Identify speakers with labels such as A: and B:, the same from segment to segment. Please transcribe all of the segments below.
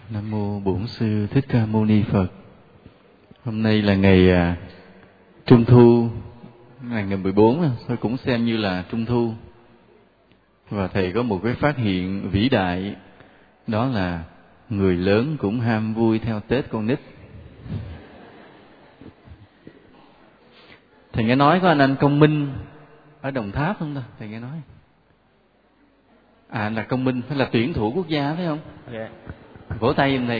A: Nam mô Bổn Sư Thích Ca Mâu Ni Phật. Hôm nay là ngày Trung Thu, ngày 14, thôi cũng xem như là Trung Thu. Và thầy có một cái phát hiện vĩ đại, đó là người lớn cũng ham vui theo Tết con nít. Thầy nghe nói có anh Công Minh ở Đồng Tháp không ta? Thầy nghe nói. À, là Công Minh, phải là tuyển thủ quốc gia phải không?
B: Dạ.
A: Vỗ tay giùm thầy.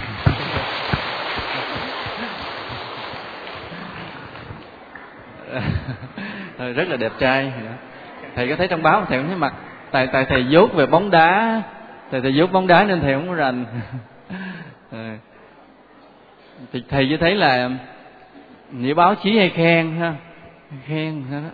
A: Rất là đẹp trai. Thầy có thấy trong báo thầy không thấy mặt. Tại thầy dốt về bóng đá. Thầy dốt bóng đá nên thầy không có rành. Thì thầy chỉ thấy là những báo chí hay khen ha, khen đó.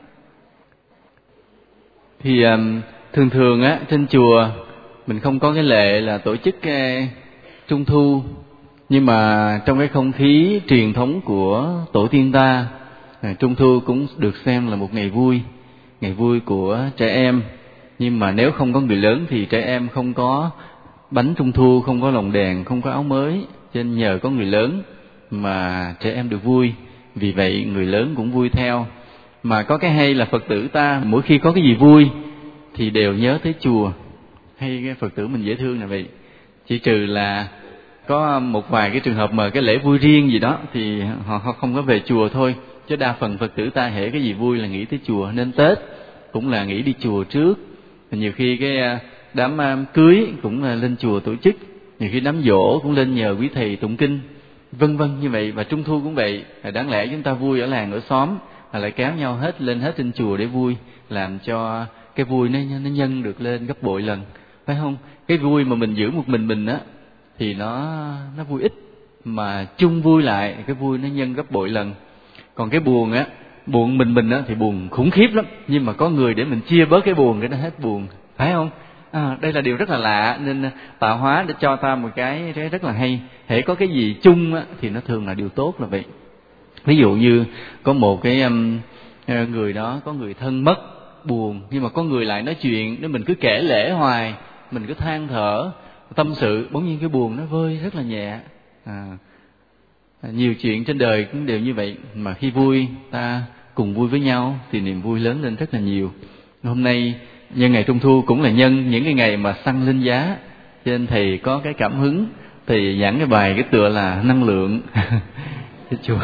A: Thì thường á trên chùa mình không có cái lệ là tổ chức Trung Thu, nhưng mà trong cái không khí truyền thống của tổ tiên ta, Trung Thu cũng được xem là một ngày vui của trẻ em. Nhưng mà nếu không có người lớn thì trẻ em không có bánh Trung Thu, không có lồng đèn, không có áo mới. Cho nên nhờ có người lớn mà trẻ em được vui, vì vậy người lớn cũng vui theo. Mà có cái hay là Phật tử ta mỗi khi có cái gì vui thì đều nhớ tới chùa. Hay cái Phật tử mình dễ thương là vậy. Chỉ trừ là có một vài cái trường hợp mà cái lễ vui riêng gì đó thì họ không có về chùa thôi. Chứ đa phần Phật tử ta hễ cái gì vui là nghĩ tới chùa. Nên Tết cũng là nghĩ đi chùa trước. Nhiều khi cái đám cưới cũng là lên chùa tổ chức. Nhiều khi đám giỗ cũng lên nhờ quý thầy tụng kinh, vân vân như vậy. Và Trung Thu cũng vậy. Đáng lẽ chúng ta vui ở làng ở xóm, lại kéo nhau lên hết trên chùa để vui, làm cho cái vui nó nhân được lên gấp bội lần, phải không? Cái vui mà mình giữ một mình á thì nó vui ít, mà chung vui lại cái vui nó nhân gấp bội lần. Còn cái buồn á, buồn mình á thì buồn khủng khiếp lắm, nhưng mà có người để mình chia bớt cái buồn cái nó hết buồn, phải không? Đây là điều rất là lạ, nên tạo hóa để cho ta một cái rất là hay. Hễ có cái gì chung á thì nó thường là điều tốt là vậy. Ví dụ như có một cái người đó, có người thân mất, buồn, nhưng mà có người lại nói chuyện, nếu mình cứ kể lể hoài, mình cứ than thở, tâm sự, bỗng nhiên cái buồn nó vơi rất là nhẹ. Nhiều chuyện trên đời cũng đều như vậy, mà khi vui ta cùng vui với nhau thì niềm vui lớn lên rất là nhiều. Hôm nay nhân ngày Trung Thu cũng là nhân những cái ngày mà xăng lên giá, cho nên thầy có cái cảm hứng thì giảng cái bài cái tựa là năng lượng. Cái chùa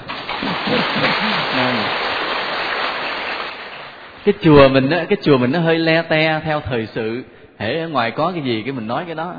A: cái chùa mình nó hơi le te theo thời sự, hễ ở ngoài có cái gì cái mình nói cái đó.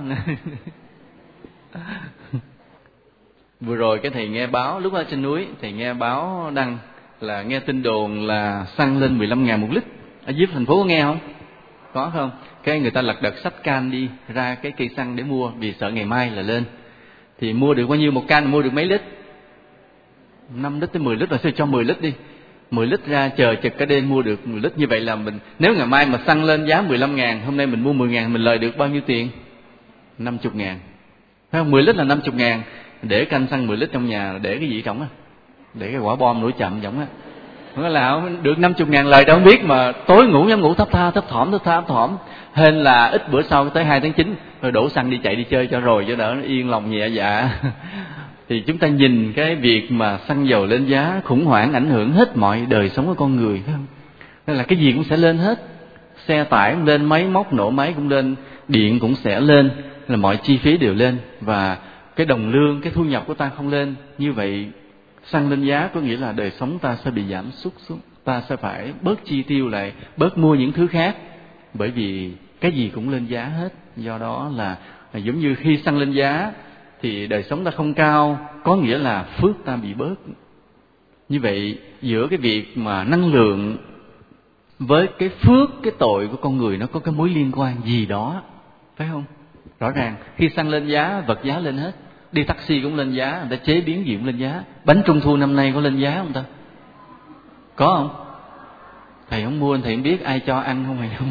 A: Vừa rồi cái thầy nghe báo, lúc ở trên núi thầy nghe báo đăng là nghe tin đồn là xăng lên 15.000 một lít. Ở dưới thành phố có nghe không? Có không? Cái người ta lật đật xách can đi ra cái cây xăng để mua, vì sợ ngày mai là lên. Thì mua được bao nhiêu một can, mua được mấy lít? 5 lít tới 10 lít, rồi sẽ cho 10 lít đi. 10 lít ra chờ chực cả đêm mua được 10 lít. Như vậy là mình, nếu ngày mai mà xăng lên giá 15.000, hôm nay mình mua 10.000, mình lời được bao nhiêu tiền? 50.000. Phải không? 10 lít là 50.000. Để canh xăng 10 lít trong nhà, để cái gì trống á? Để cái quả bom nổi chậm giống á. Nó là được 50.000 lời đâu không biết, mà tối ngủ nhắm ngủ thấp thỏm. Hên là ít bữa sau tới 2 tháng 9 rồi đổ xăng đi chạy đi chơi cho rồi, cho đỡ nó yên lòng nhẹ dạ. Thì chúng ta nhìn cái việc mà xăng dầu lên giá khủng hoảng ảnh hưởng hết mọi đời sống của con người, phải không? Nên là cái gì cũng sẽ lên hết. Xe tải cũng lên, máy móc nổ máy cũng lên, điện cũng sẽ lên, là mọi chi phí đều lên. Và cái đồng lương, cái thu nhập của ta không lên. Như vậy xăng lên giá có nghĩa là đời sống ta sẽ bị giảm sút xuống. Ta sẽ phải bớt chi tiêu lại, bớt mua những thứ khác, bởi vì cái gì cũng lên giá hết. Do đó là giống như khi xăng lên giá thì đời sống ta không cao, có nghĩa là phước ta bị bớt. Như vậy giữa cái việc mà năng lượng với cái phước, cái tội của con người nó có cái mối liên quan gì đó, phải không? Rõ ràng khi xăng lên giá, vật giá lên hết. Đi taxi cũng lên giá, người ta chế biến gì cũng lên giá. Bánh Trung Thu năm nay có lên giá không ta? Có không? Thầy không mua, thầy không biết ai cho ăn không hay không.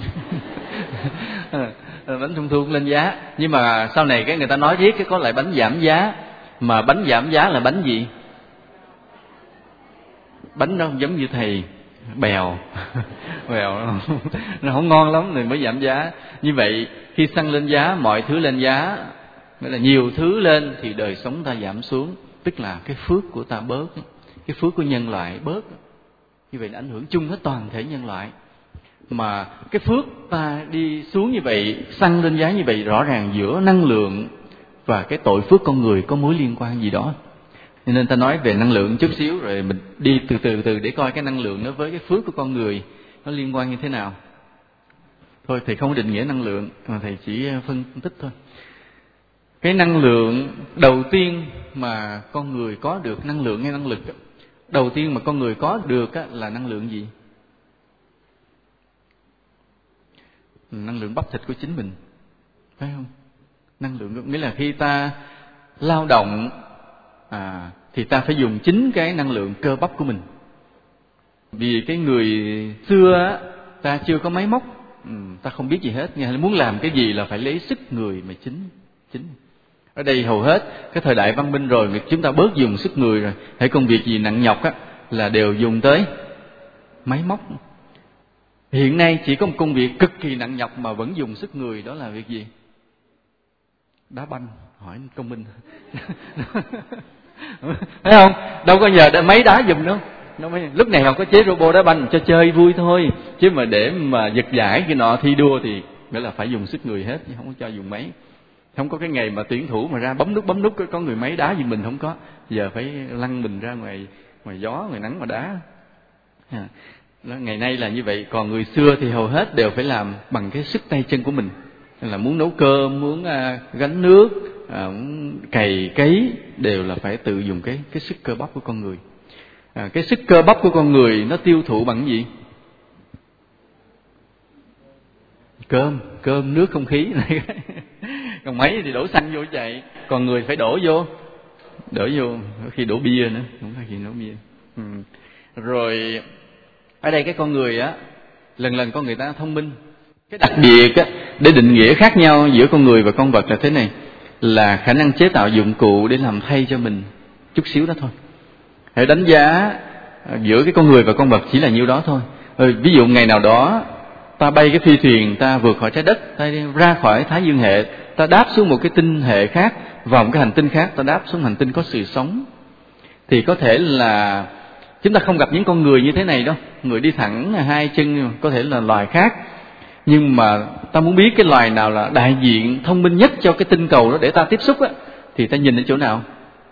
A: Bánh Trung Thu cũng lên giá. Nhưng mà sau này cái người ta nói riết cái có lại bánh giảm giá. Mà bánh giảm giá là bánh gì? Bánh đó giống như thầy, bèo. Bèo nó không ngon lắm thì mới giảm giá. Như vậy khi xăng lên giá, mọi thứ lên giá, nghĩa là nhiều thứ lên thì đời sống ta giảm xuống, tức là cái phước của ta bớt, cái phước của nhân loại bớt. Như vậy là ảnh hưởng chung hết toàn thể nhân loại. Mà cái phước ta đi xuống như vậy, xăng lên giá như vậy, rõ ràng giữa năng lượng và cái tội phước con người có mối liên quan gì đó. Nên ta nói về năng lượng chút xíu, rồi mình đi từ từ để coi cái năng lượng nó với cái phước của con người nó liên quan như thế nào. Thôi thầy không định nghĩa năng lượng, mà thầy chỉ phân tích thôi. Cái năng lượng đầu tiên mà con người có được, năng lượng hay năng lực đầu tiên mà con người có được là năng lượng gì? Năng lượng bắp thịt của chính mình, phải không? Năng lượng nghĩa là khi ta lao động thì ta phải dùng chính cái năng lượng cơ bắp của mình. Vì cái người xưa ta chưa có máy móc, ta không biết gì hết, nghe muốn làm cái gì là phải lấy sức người mà chính. Ở đây hầu hết cái thời đại văn minh rồi, chúng ta bớt dùng sức người rồi. Hãy công việc gì nặng nhọc là đều dùng tới máy móc. Hiện nay chỉ có một công việc cực kỳ nặng nhọc mà vẫn dùng sức người, đó là việc gì? Đá banh. Hỏi công minh. Thấy không? Đâu có nhờ máy đá giùm đâu. Lúc này họ có chế robot đá banh cho chơi vui thôi, chứ mà để mà giật giải cái nọ thi đua thì nghĩa là phải dùng sức người hết, chứ không có cho dùng máy. Không có cái ngày mà tuyển thủ mà ra bấm nút có người máy đá gì mình không có. Giờ phải lăn mình ra ngoài gió, ngoài nắng mà đá. Ngày nay là như vậy. Còn người xưa thì hầu hết đều phải làm bằng cái sức tay chân của mình. Là muốn nấu cơm, muốn gánh nước, muốn cày cấy, đều là phải tự dùng cái sức cơ bắp của con người. Cái sức cơ bắp của con người nó tiêu thụ bằng gì? Cơm, nước, không khí này. Còn máy thì đổ xăng vô chạy, còn người phải đổ vô, khi đổ bia nữa, không phải khi đổ bia. Rồi ở đây cái con người lần con người ta thông minh. Cái đặc biệt để định nghĩa khác nhau giữa con người và con vật là thế này, là khả năng chế tạo dụng cụ để làm thay cho mình chút xíu đó thôi. Hãy đánh giá giữa cái con người và con vật chỉ là nhiêu đó thôi. Ví dụ ngày nào đó ta bay cái phi thuyền, ta vượt khỏi trái đất, ta ra khỏi Thái Dương hệ, ta đáp xuống một cái tinh hệ khác, vào một cái hành tinh khác, ta đáp xuống hành tinh có sự sống, thì có thể là chúng ta không gặp những con người như thế này đâu. Người đi thẳng hai chân, có thể là loài khác. Nhưng mà ta muốn biết cái loài nào là đại diện thông minh nhất cho cái tinh cầu đó để ta tiếp xúc thì ta nhìn ở chỗ nào?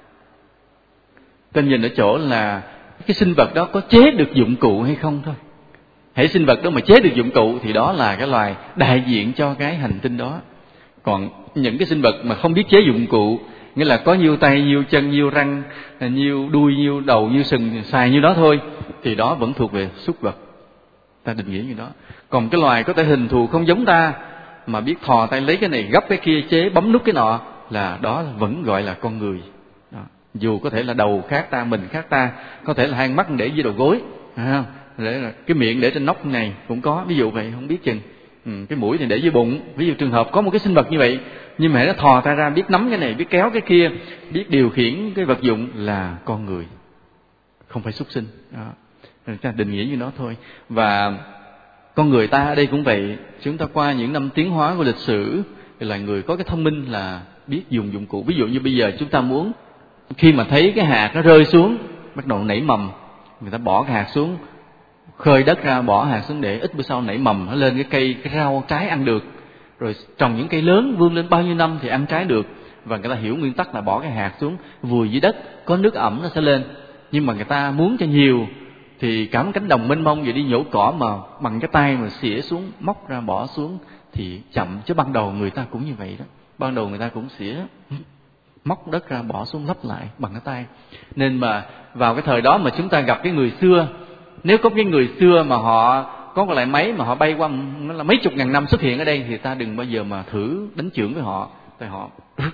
A: Ta nhìn ở chỗ là cái sinh vật đó có chế được dụng cụ hay không thôi. Hãy sinh vật đó mà chế được dụng cụ thì đó là cái loài đại diện cho cái hành tinh đó. Còn những cái sinh vật mà không biết chế dụng cụ, nghĩa là có nhiêu tay, nhiêu chân, nhiêu răng, nhiêu đuôi, nhiêu đầu, nhiêu sừng, xài như đó thôi, thì đó vẫn thuộc về súc vật. Ta định nghĩa như đó. Còn cái loài có thể hình thù không giống ta, mà biết thò tay lấy cái này gấp cái kia, chế bấm nút cái nọ, là đó vẫn gọi là con người. Đó. Dù có thể là đầu khác ta, mình khác ta, có thể là hai mắt để dưới đầu gối, cái miệng để trên nóc này cũng có, ví dụ vậy, không biết chừng. Cái mũi thì để dưới bụng. Ví dụ trường hợp có một cái sinh vật như vậy, nhưng mà nó thò tay ra, biết nắm cái này, biết kéo cái kia, biết điều khiển cái vật dụng, là con người, không phải súc sinh. Đó. Ta định nghĩa như đó thôi. Và con người ta ở đây cũng vậy. Chúng ta qua những năm tiến hóa của lịch sử thì là người có cái thông minh là biết dùng dụng cụ. Ví dụ như bây giờ chúng ta muốn, khi mà thấy cái hạt nó rơi xuống, bắt đầu nảy mầm, người ta bỏ cái hạt xuống, khơi đất ra, bỏ hạt xuống để ít bữa sau nảy mầm, nó lên cái rau trái ăn được. Rồi trồng những cây lớn vươn lên bao nhiêu năm thì ăn trái được. Và người ta hiểu nguyên tắc là bỏ cái hạt xuống, vùi dưới đất, có nước ẩm nó sẽ lên. Nhưng mà người ta muốn cho nhiều thì cả một cánh đồng mênh mông vậy đi nhổ cỏ mà bằng cái tay mà xỉa xuống, móc ra bỏ xuống thì chậm. Chứ ban đầu người ta cũng như vậy đó. Ban đầu người ta cũng xỉa, móc đất ra bỏ xuống lấp lại bằng cái tay. Nên mà vào cái thời đó mà chúng ta gặp cái người xưa, nếu có cái người xưa mà họ có một loại máy mà họ bay qua nó là mấy chục ngàn năm xuất hiện ở đây, thì ta đừng bao giờ mà thử đánh chưởng với họ. Tại họ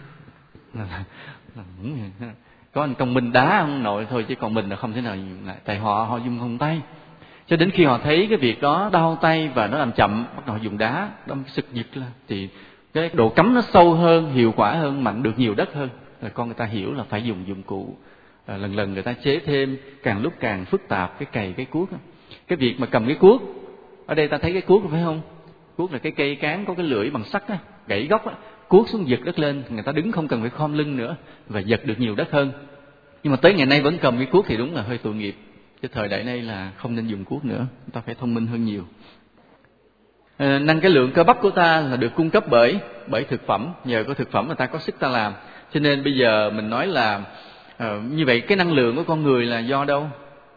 A: có anh công minh đá ông nội thôi, chứ còn mình là không thể nào dùng lại. Tại họ dùng không tay, cho đến khi họ thấy cái việc đó đau tay và nó làm chậm, bắt đầu dùng đá đâm sực giật lên, thì cái độ cắm nó sâu hơn, hiệu quả hơn, mạnh được nhiều đất hơn. Rồi con người ta hiểu là phải dùng dụng cụ. Lần lần người ta chế thêm, càng lúc càng phức tạp, cái cày cái cuốc. Cái việc mà cầm cái cuốc, ở đây ta thấy cái cuốc phải không? Cuốc là cái cây cán có cái lưỡi bằng sắt á, gãy gốc á, cuốc xuống giật đất lên, người ta đứng không cần phải khom lưng nữa và giật được nhiều đất hơn. Nhưng mà tới ngày nay vẫn cầm cái cuốc thì đúng là hơi tội nghiệp. Cái thời đại này là không nên dùng cuốc nữa, người ta phải thông minh hơn nhiều. Năng cái lượng cơ bắp của ta là được cung cấp bởi thực phẩm, nhờ có thực phẩm mà ta có sức ta làm. Cho nên bây giờ mình nói là như vậy cái năng lượng của con người là do đâu?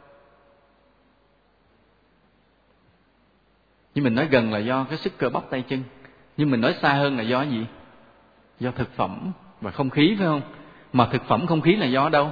A: Nhưng mình nói gần là do cái sức cơ bắp tay chân, nhưng mình nói xa hơn là do gì? Do thực phẩm và không khí, phải không? Mà thực phẩm không khí là do đâu?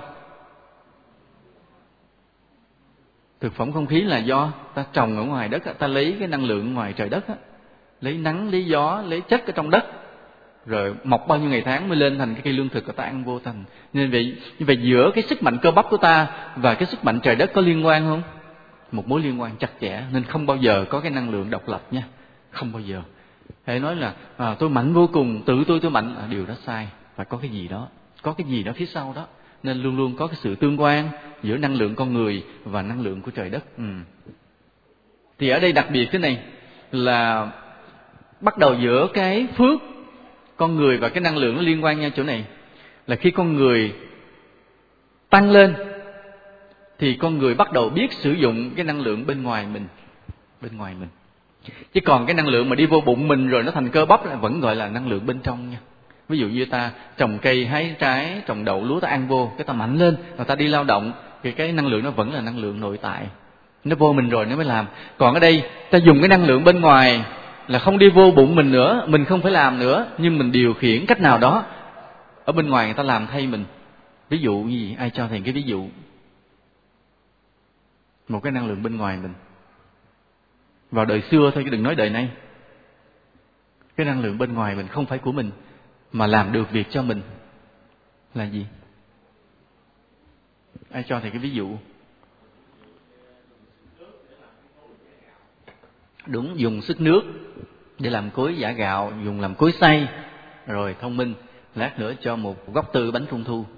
A: Thực phẩm không khí là do ta trồng ở ngoài đất, ta lấy cái năng lượng ngoài trời đất, lấy nắng, lấy gió, lấy chất ở trong đất, rồi mọc bao nhiêu ngày tháng mới lên thành cái cây lương thực của ta ăn vô thành. Nên vậy, như vậy giữa cái sức mạnh cơ bắp của ta và cái sức mạnh trời đất có liên quan không? Một mối liên quan chặt chẽ, nên không bao giờ có cái năng lượng độc lập nha, không bao giờ. Hãy nói là tôi mạnh vô cùng, tự tôi mạnh, điều đó sai, phải có cái gì đó, có cái gì đó phía sau đó. Nên luôn luôn có cái sự tương quan giữa năng lượng con người và năng lượng của trời đất. Thì ở đây đặc biệt thế này là bắt đầu giữa cái phước con người và cái năng lượng nó liên quan nhau chỗ này, là khi con người tăng lên thì con người bắt đầu biết sử dụng cái năng lượng bên ngoài mình. Chứ còn cái năng lượng mà đi vô bụng mình rồi nó thành cơ bắp là vẫn gọi là năng lượng bên trong nha. Ví dụ như ta trồng cây, hái trái, trồng đậu, lúa, ta ăn vô, cái ta mạnh lên, rồi ta đi lao động, thì cái năng lượng nó vẫn là năng lượng nội tại. Nó vô mình rồi nó mới làm. Còn ở đây, ta dùng cái năng lượng bên ngoài là không đi vô bụng mình nữa, mình không phải làm nữa, nhưng mình điều khiển cách nào đó ở bên ngoài người ta làm thay mình. Ví dụ như gì? Ai cho thầy cái ví dụ? Một cái năng lượng bên ngoài mình. Vào đời xưa thôi chứ đừng nói đời nay. Cái năng lượng bên ngoài mình không phải của mình, mà làm được việc cho mình là gì? Ai cho thầy cái ví dụ? Đúng, dùng sức nước để làm cối giã gạo, dùng làm cối xay. Rồi thông minh, lát nữa cho một góc tư bánh trung thu.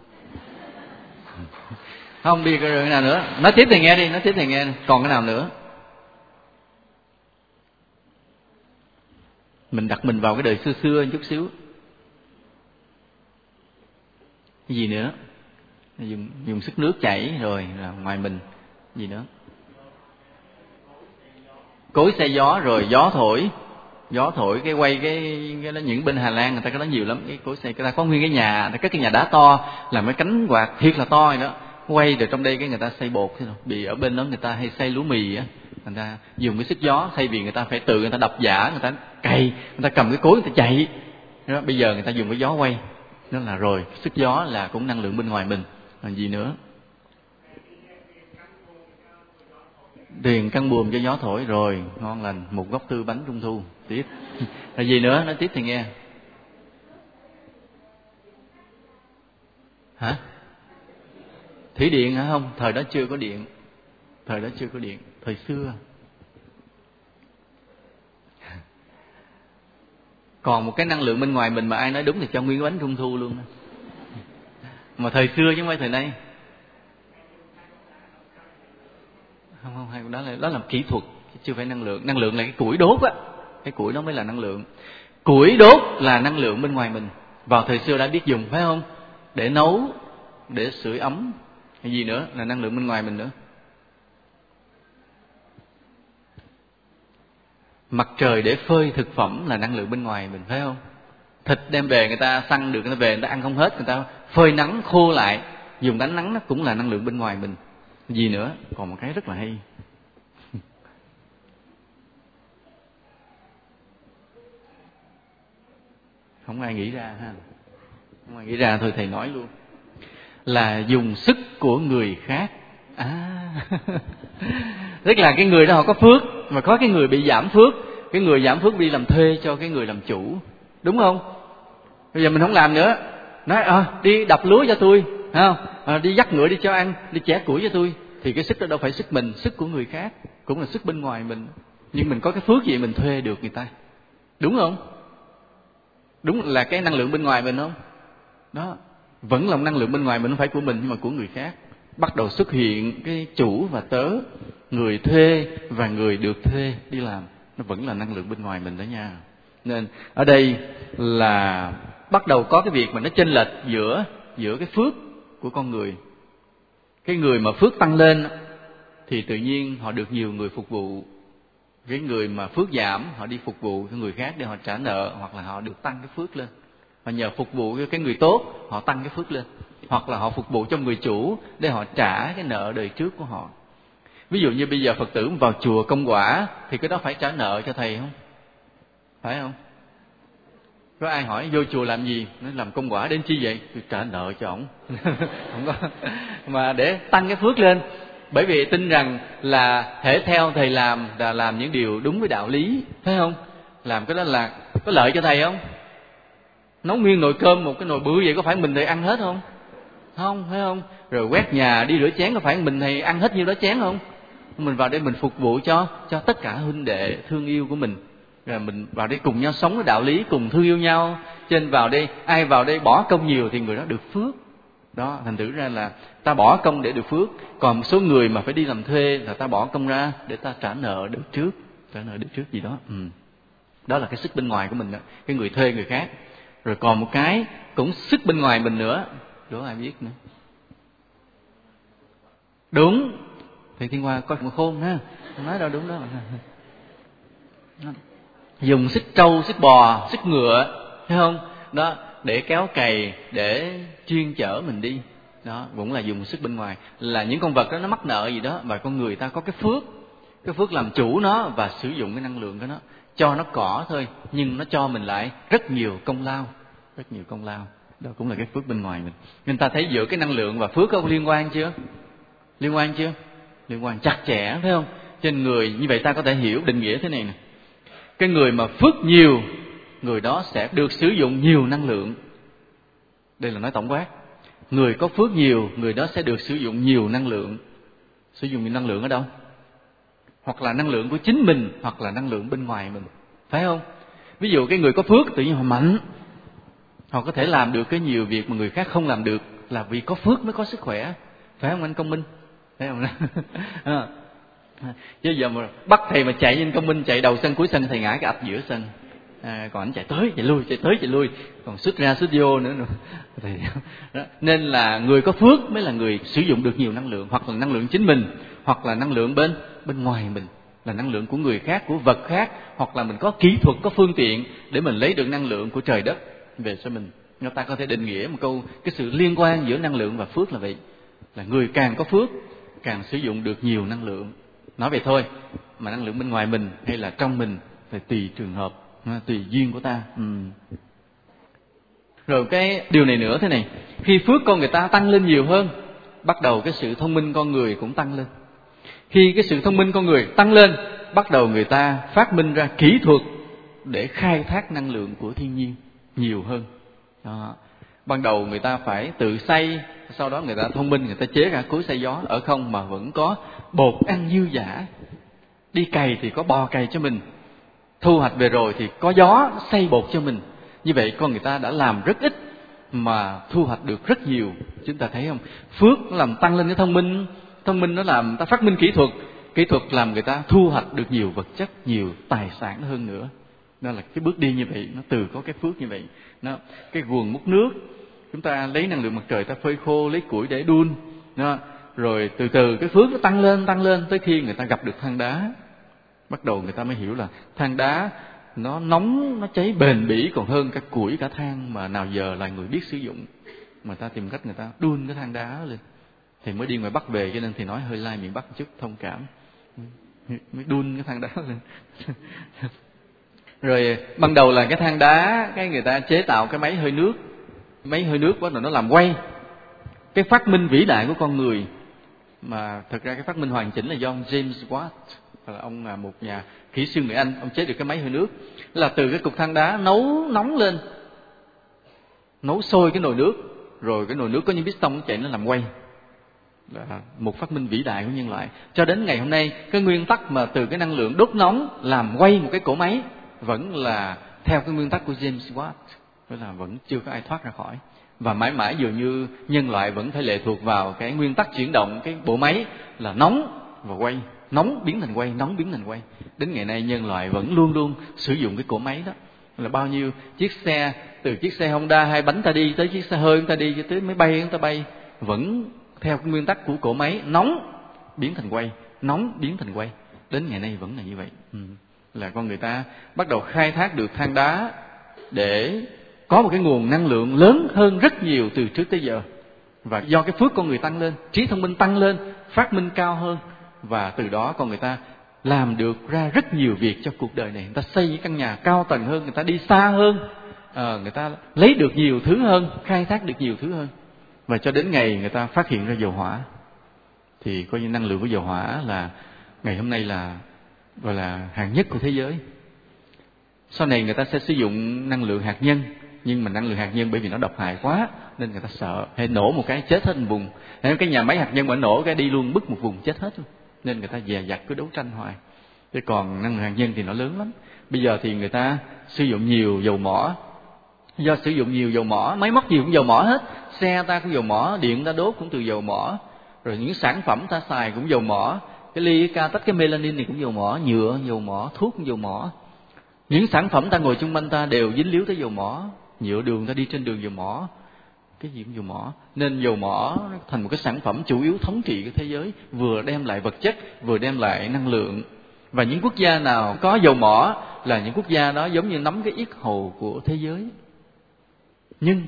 A: Không đi cái nào nữa, nói tiếp thầy nghe đi, nói tiếp thầy nghe. Còn cái nào nữa? Mình đặt mình vào cái đời xưa xưa chút xíu. Cái gì nữa? Dùng sức nước chảy rồi là ngoài mình. Gì nữa? Cối xay gió, rồi gió thổi cái quay cái đó. Những bên Hà Lan người ta có đó nhiều lắm, cái cối xay. Người ta có nguyên cái nhà, người ta cất cái nhà đá to, làm cái cánh quạt thiệt là to rồi đó, quay rồi trong đây cái người ta xay bột thế nào. Vì ở bên đó người ta hay xay lúa mì á, người ta dùng cái sức gió, thay vì người ta phải tự người ta đập giả, người ta cày, người ta cầm cái cối người ta chạy đó. Bây giờ người ta dùng cái gió quay, đó là rồi sức gió là cũng năng lượng bên ngoài mình. Còn gì nữa? Điền căng buồm cho gió thổi, rồi ngon lành, một góc tư bánh trung thu. Tiếp là gì nữa? Nói tiếp thì nghe. Hả? Thủy điện hả? Không, thời đó chưa có điện. Thời xưa. Còn một cái năng lượng bên ngoài mình mà ai nói đúng thì cho nguyên bánh trung thu luôn. Mà thời xưa chứ không phải thời nay. Không, đó là kỹ thuật, chưa phải năng lượng. Năng lượng là cái củi đốt á, cái củi đó mới là năng lượng. Củi đốt là năng lượng bên ngoài mình. Vào thời xưa đã biết dùng, phải không? Để nấu, để sưởi ấm. Hay gì nữa là năng lượng bên ngoài mình nữa. Mặt trời để phơi thực phẩm là năng lượng bên ngoài mình, phải không? Thịt đem về người ta săn được, người ta về người ta ăn không hết, người ta phơi nắng khô lại, dùng ánh nắng, nó cũng là năng lượng bên ngoài mình. Gì nữa? Còn một cái rất là hay. Không ai nghĩ ra ha. Không ai nghĩ ra, thôi thầy nói luôn. Là dùng sức của người khác. Tức là cái người đó họ có phước, mà có cái người bị giảm phước. Cái người giảm phước đi làm thuê cho cái người làm chủ. Đúng không? Bây giờ mình không làm nữa, nói đi đập lúa cho tôi, không? Đi dắt ngựa đi cho ăn, đi chẻ củi cho tôi. Thì cái sức đó đâu phải sức mình, sức của người khác, cũng là sức bên ngoài mình. Nhưng mình có cái phước gì mình thuê được người ta. Đúng không? Đúng là cái năng lượng bên ngoài mình không? Đó, vẫn là năng lượng bên ngoài mình, không phải của mình nhưng mà của người khác. Bắt đầu xuất hiện cái chủ và tớ, người thuê và người được thuê đi làm. Nó vẫn là năng lượng bên ngoài mình đó nha. Nên ở đây là bắt đầu có cái việc mà nó chênh lệch giữa cái phước của con người. Cái người mà phước tăng lên thì tự nhiên họ được nhiều người phục vụ. Cái người mà phước giảm, họ đi phục vụ cái người khác để họ trả nợ, hoặc là họ được tăng cái phước lên. Và nhờ phục vụ cho cái người tốt, họ tăng cái phước lên. Hoặc là họ phục vụ cho người chủ để họ trả cái nợ đời trước của họ. Ví dụ như bây giờ Phật tử vào chùa công quả thì cái đó phải trả nợ cho thầy không? Phải không? Có ai hỏi vô chùa làm gì? Nói làm công quả đến chi vậy? Tôi trả nợ cho ổng. Không có. Mà để tăng cái phước lên. Bởi vì tin rằng là thể theo thầy làm là làm những điều đúng với đạo lý, phải không? Làm cái đó là có lợi cho thầy không? Nấu nguyên nồi cơm, một cái nồi bự vậy có phải mình thầy ăn hết không? Không, phải không? Rồi quét nhà đi rửa chén có phải mình thầy ăn hết nhiêu đó chén không? Mình vào đây mình phục vụ cho tất cả huynh đệ thương yêu của mình. Rồi mình vào đây cùng nhau sống với đạo lý, cùng thương yêu nhau. Cho nên vào đây, ai vào đây bỏ công nhiều thì người đó được phước. Đó, thành thử ra là ta bỏ công để được phước. Còn một số người mà phải đi làm thuê là ta bỏ công ra để ta trả nợ được trước. Trả nợ được trước gì đó. Đó là cái sức bên ngoài của mình đó. Cái người thuê người khác. Rồi còn một cái cũng sức bên ngoài mình nữa. Đố ai biết nữa. Đúng. Thầy Thiên Hoa coi một khôn ha. Nói đâu đúng đó. Dùng sức trâu, sức bò, sức ngựa, thấy không? Đó, để kéo cày, để chuyên chở mình đi. Đó, cũng là dùng sức bên ngoài. Là những con vật đó nó mắc nợ gì đó, và con người ta có cái phước làm chủ nó và sử dụng cái năng lượng của nó. Cho nó cỏ thôi, nhưng nó cho mình lại rất nhiều công lao. Rất nhiều công lao. Đó cũng là cái phước bên ngoài mình. Nên ta thấy giữa cái năng lượng và phước có liên quan chưa? Liên quan chưa? Liên quan chặt chẽ, phải không? Trên người, như vậy ta có thể hiểu định nghĩa thế này nè. Cái người mà phước nhiều, người đó sẽ được sử dụng nhiều năng lượng. Đây là nói tổng quát. Người có phước nhiều, người đó sẽ được sử dụng nhiều năng lượng. Sử dụng nhiều năng lượng ở đâu? Hoặc là năng lượng của chính mình, hoặc là năng lượng bên ngoài mình. Phải không? Ví dụ cái người có phước tự nhiên họ mạnh. Họ có thể làm được cái nhiều việc mà người khác không làm được. Là vì có phước mới có sức khỏe. Phải không anh Công Minh? Phải không? Chứ giờ mà bắt thầy mà chạy lên Công Minh, chạy đầu sân cuối sân, thầy ngã cái ạch giữa sân. Còn anh chạy tới chạy lui, chạy tới chạy lui, còn xuất ra xuất vô nữa. Thì, đó. Nên là người có phước mới là người sử dụng được nhiều năng lượng. Hoặc là năng lượng chính mình, hoặc là năng lượng bên ngoài mình, là năng lượng của người khác, của vật khác. Hoặc là mình có kỹ thuật, có phương tiện để mình lấy được năng lượng của trời đất về cho mình. Người ta có thể định nghĩa một câu, cái sự liên quan giữa năng lượng và phước là vậy. Là người càng có phước càng sử dụng được nhiều năng lượng. Nói vậy thôi, mà năng lượng bên ngoài mình hay là trong mình phải tùy trường hợp, tùy duyên của ta. Rồi cái điều này nữa thế này, khi phước con người ta tăng lên nhiều hơn, bắt đầu cái sự thông minh con người cũng tăng lên. Khi cái sự thông minh con người tăng lên, bắt đầu người ta phát minh ra kỹ thuật để khai thác năng lượng của thiên nhiên nhiều hơn. Đó. Ban đầu người ta phải tự xây, sau đó người ta thông minh, người ta chế ra cối xay gió, ở không mà vẫn có bột ăn dư dả. Đi cày thì có bò cày cho mình, thu hoạch về rồi thì có gió xay bột cho mình. Như vậy con người ta đã làm rất ít mà thu hoạch được rất nhiều. Chúng ta thấy không? Phước nó làm tăng lên cái thông minh nó làm ta phát minh kỹ thuật làm người ta thu hoạch được nhiều vật chất, nhiều tài sản hơn nữa. Đó là cái bước đi như vậy, nó từ có cái phước như vậy. Nó cái guồng múc nước, chúng ta lấy năng lượng mặt trời ta phơi khô, lấy củi để đun. Đó. Rồi từ từ cái phước nó tăng lên tới khi người ta gặp được than đá. Bắt đầu người ta mới hiểu là than đá nó nóng, nó cháy bền bỉ còn hơn cả củi cả than, mà nào giờ là người biết sử dụng. Mà ta tìm cách người ta đun cái than đá lên. Thì mới đi ngoài Bắc về, cho nên thì nói hơi lai miền Bắc một chút, thông cảm. Mới đun cái than đá lên. Rồi ban đầu là cái than đá, cái người ta chế tạo cái máy hơi nước. Máy hơi nước bắt đầu nó làm quay. Cái phát minh vĩ đại của con người, mà thực ra cái phát minh hoàn chỉnh là do ông James Watt, là ông là một nhà kỹ sư người Anh, ông chế được cái máy hơi nước. Là từ cái cục than đá nấu nóng lên, nấu sôi cái nồi nước, rồi cái nồi nước có những piston nó chạy nó làm quay. Là một phát minh vĩ đại của nhân loại. Cho đến ngày hôm nay, cái nguyên tắc mà từ cái năng lượng đốt nóng làm quay một cái cỗ máy vẫn là theo cái nguyên tắc của James Watt, tức là vẫn chưa có ai thoát ra khỏi. Và mãi mãi dường như nhân loại vẫn phải lệ thuộc vào cái nguyên tắc chuyển động cái bộ máy là nóng và quay, nóng biến thành quay, nóng biến thành quay. Đến ngày nay nhân loại vẫn luôn luôn sử dụng cái cỗ máy đó. là bao nhiêu chiếc xe, từ chiếc xe Honda 2 bánh ta đi tới chiếc xe hơi ta đi, cho tới máy bay ta bay, vẫn theo cái nguyên tắc của cỗ máy, nóng biến thành quay, nóng biến thành quay, đến ngày nay vẫn là như vậy. Là con người ta bắt đầu khai thác được than đá để có một cái nguồn năng lượng lớn hơn rất nhiều từ trước tới giờ. Và do cái phước con người tăng lên, trí thông minh tăng lên, phát minh cao hơn, và từ đó con người ta làm được ra rất nhiều việc cho cuộc đời này. Người ta xây những căn nhà cao tầng hơn, người ta đi xa hơn, người ta lấy được nhiều thứ hơn, khai thác được nhiều thứ hơn. Và cho đến ngày người ta phát hiện ra dầu hỏa, thì coi như năng lượng của dầu hỏa là ngày hôm nay là gọi là hạng nhất của thế giới. Sau này người ta sẽ sử dụng năng lượng hạt nhân, nhưng mà năng lượng hạt nhân bởi vì nó độc hại quá nên người ta sợ, hay nổ một cái chết hết một vùng. Cái nhà máy hạt nhân mà nổ cái đi luôn, bứt một vùng chết hết luôn. Nên người ta dè dặt cứ đấu tranh hoài. Chứ còn năng lượng hạt nhân thì nó lớn lắm. Bây giờ thì người ta sử dụng nhiều dầu mỏ. Do sử dụng nhiều dầu mỏ, máy móc nhiều cũng dầu mỏ hết. Xe ta cũng dầu mỏ, điện ta đốt cũng từ dầu mỏ. Rồi những sản phẩm ta xài cũng dầu mỏ. Cái ly ca tách cái melanin này cũng dầu mỏ, nhựa dầu mỏ, thuốc cũng dầu mỏ. Những sản phẩm ta ngồi chung quanh ta đều dính líu tới dầu mỏ. Nhựa đường ta đi trên đường dầu mỏ, cái gì cũng dầu mỏ. Nên dầu mỏ thành một cái sản phẩm chủ yếu thống trị cái thế giới, vừa đem lại vật chất, vừa đem lại năng lượng. Và những quốc gia nào có dầu mỏ là những quốc gia đó giống như nắm cái yết hầu của thế giới. Nhưng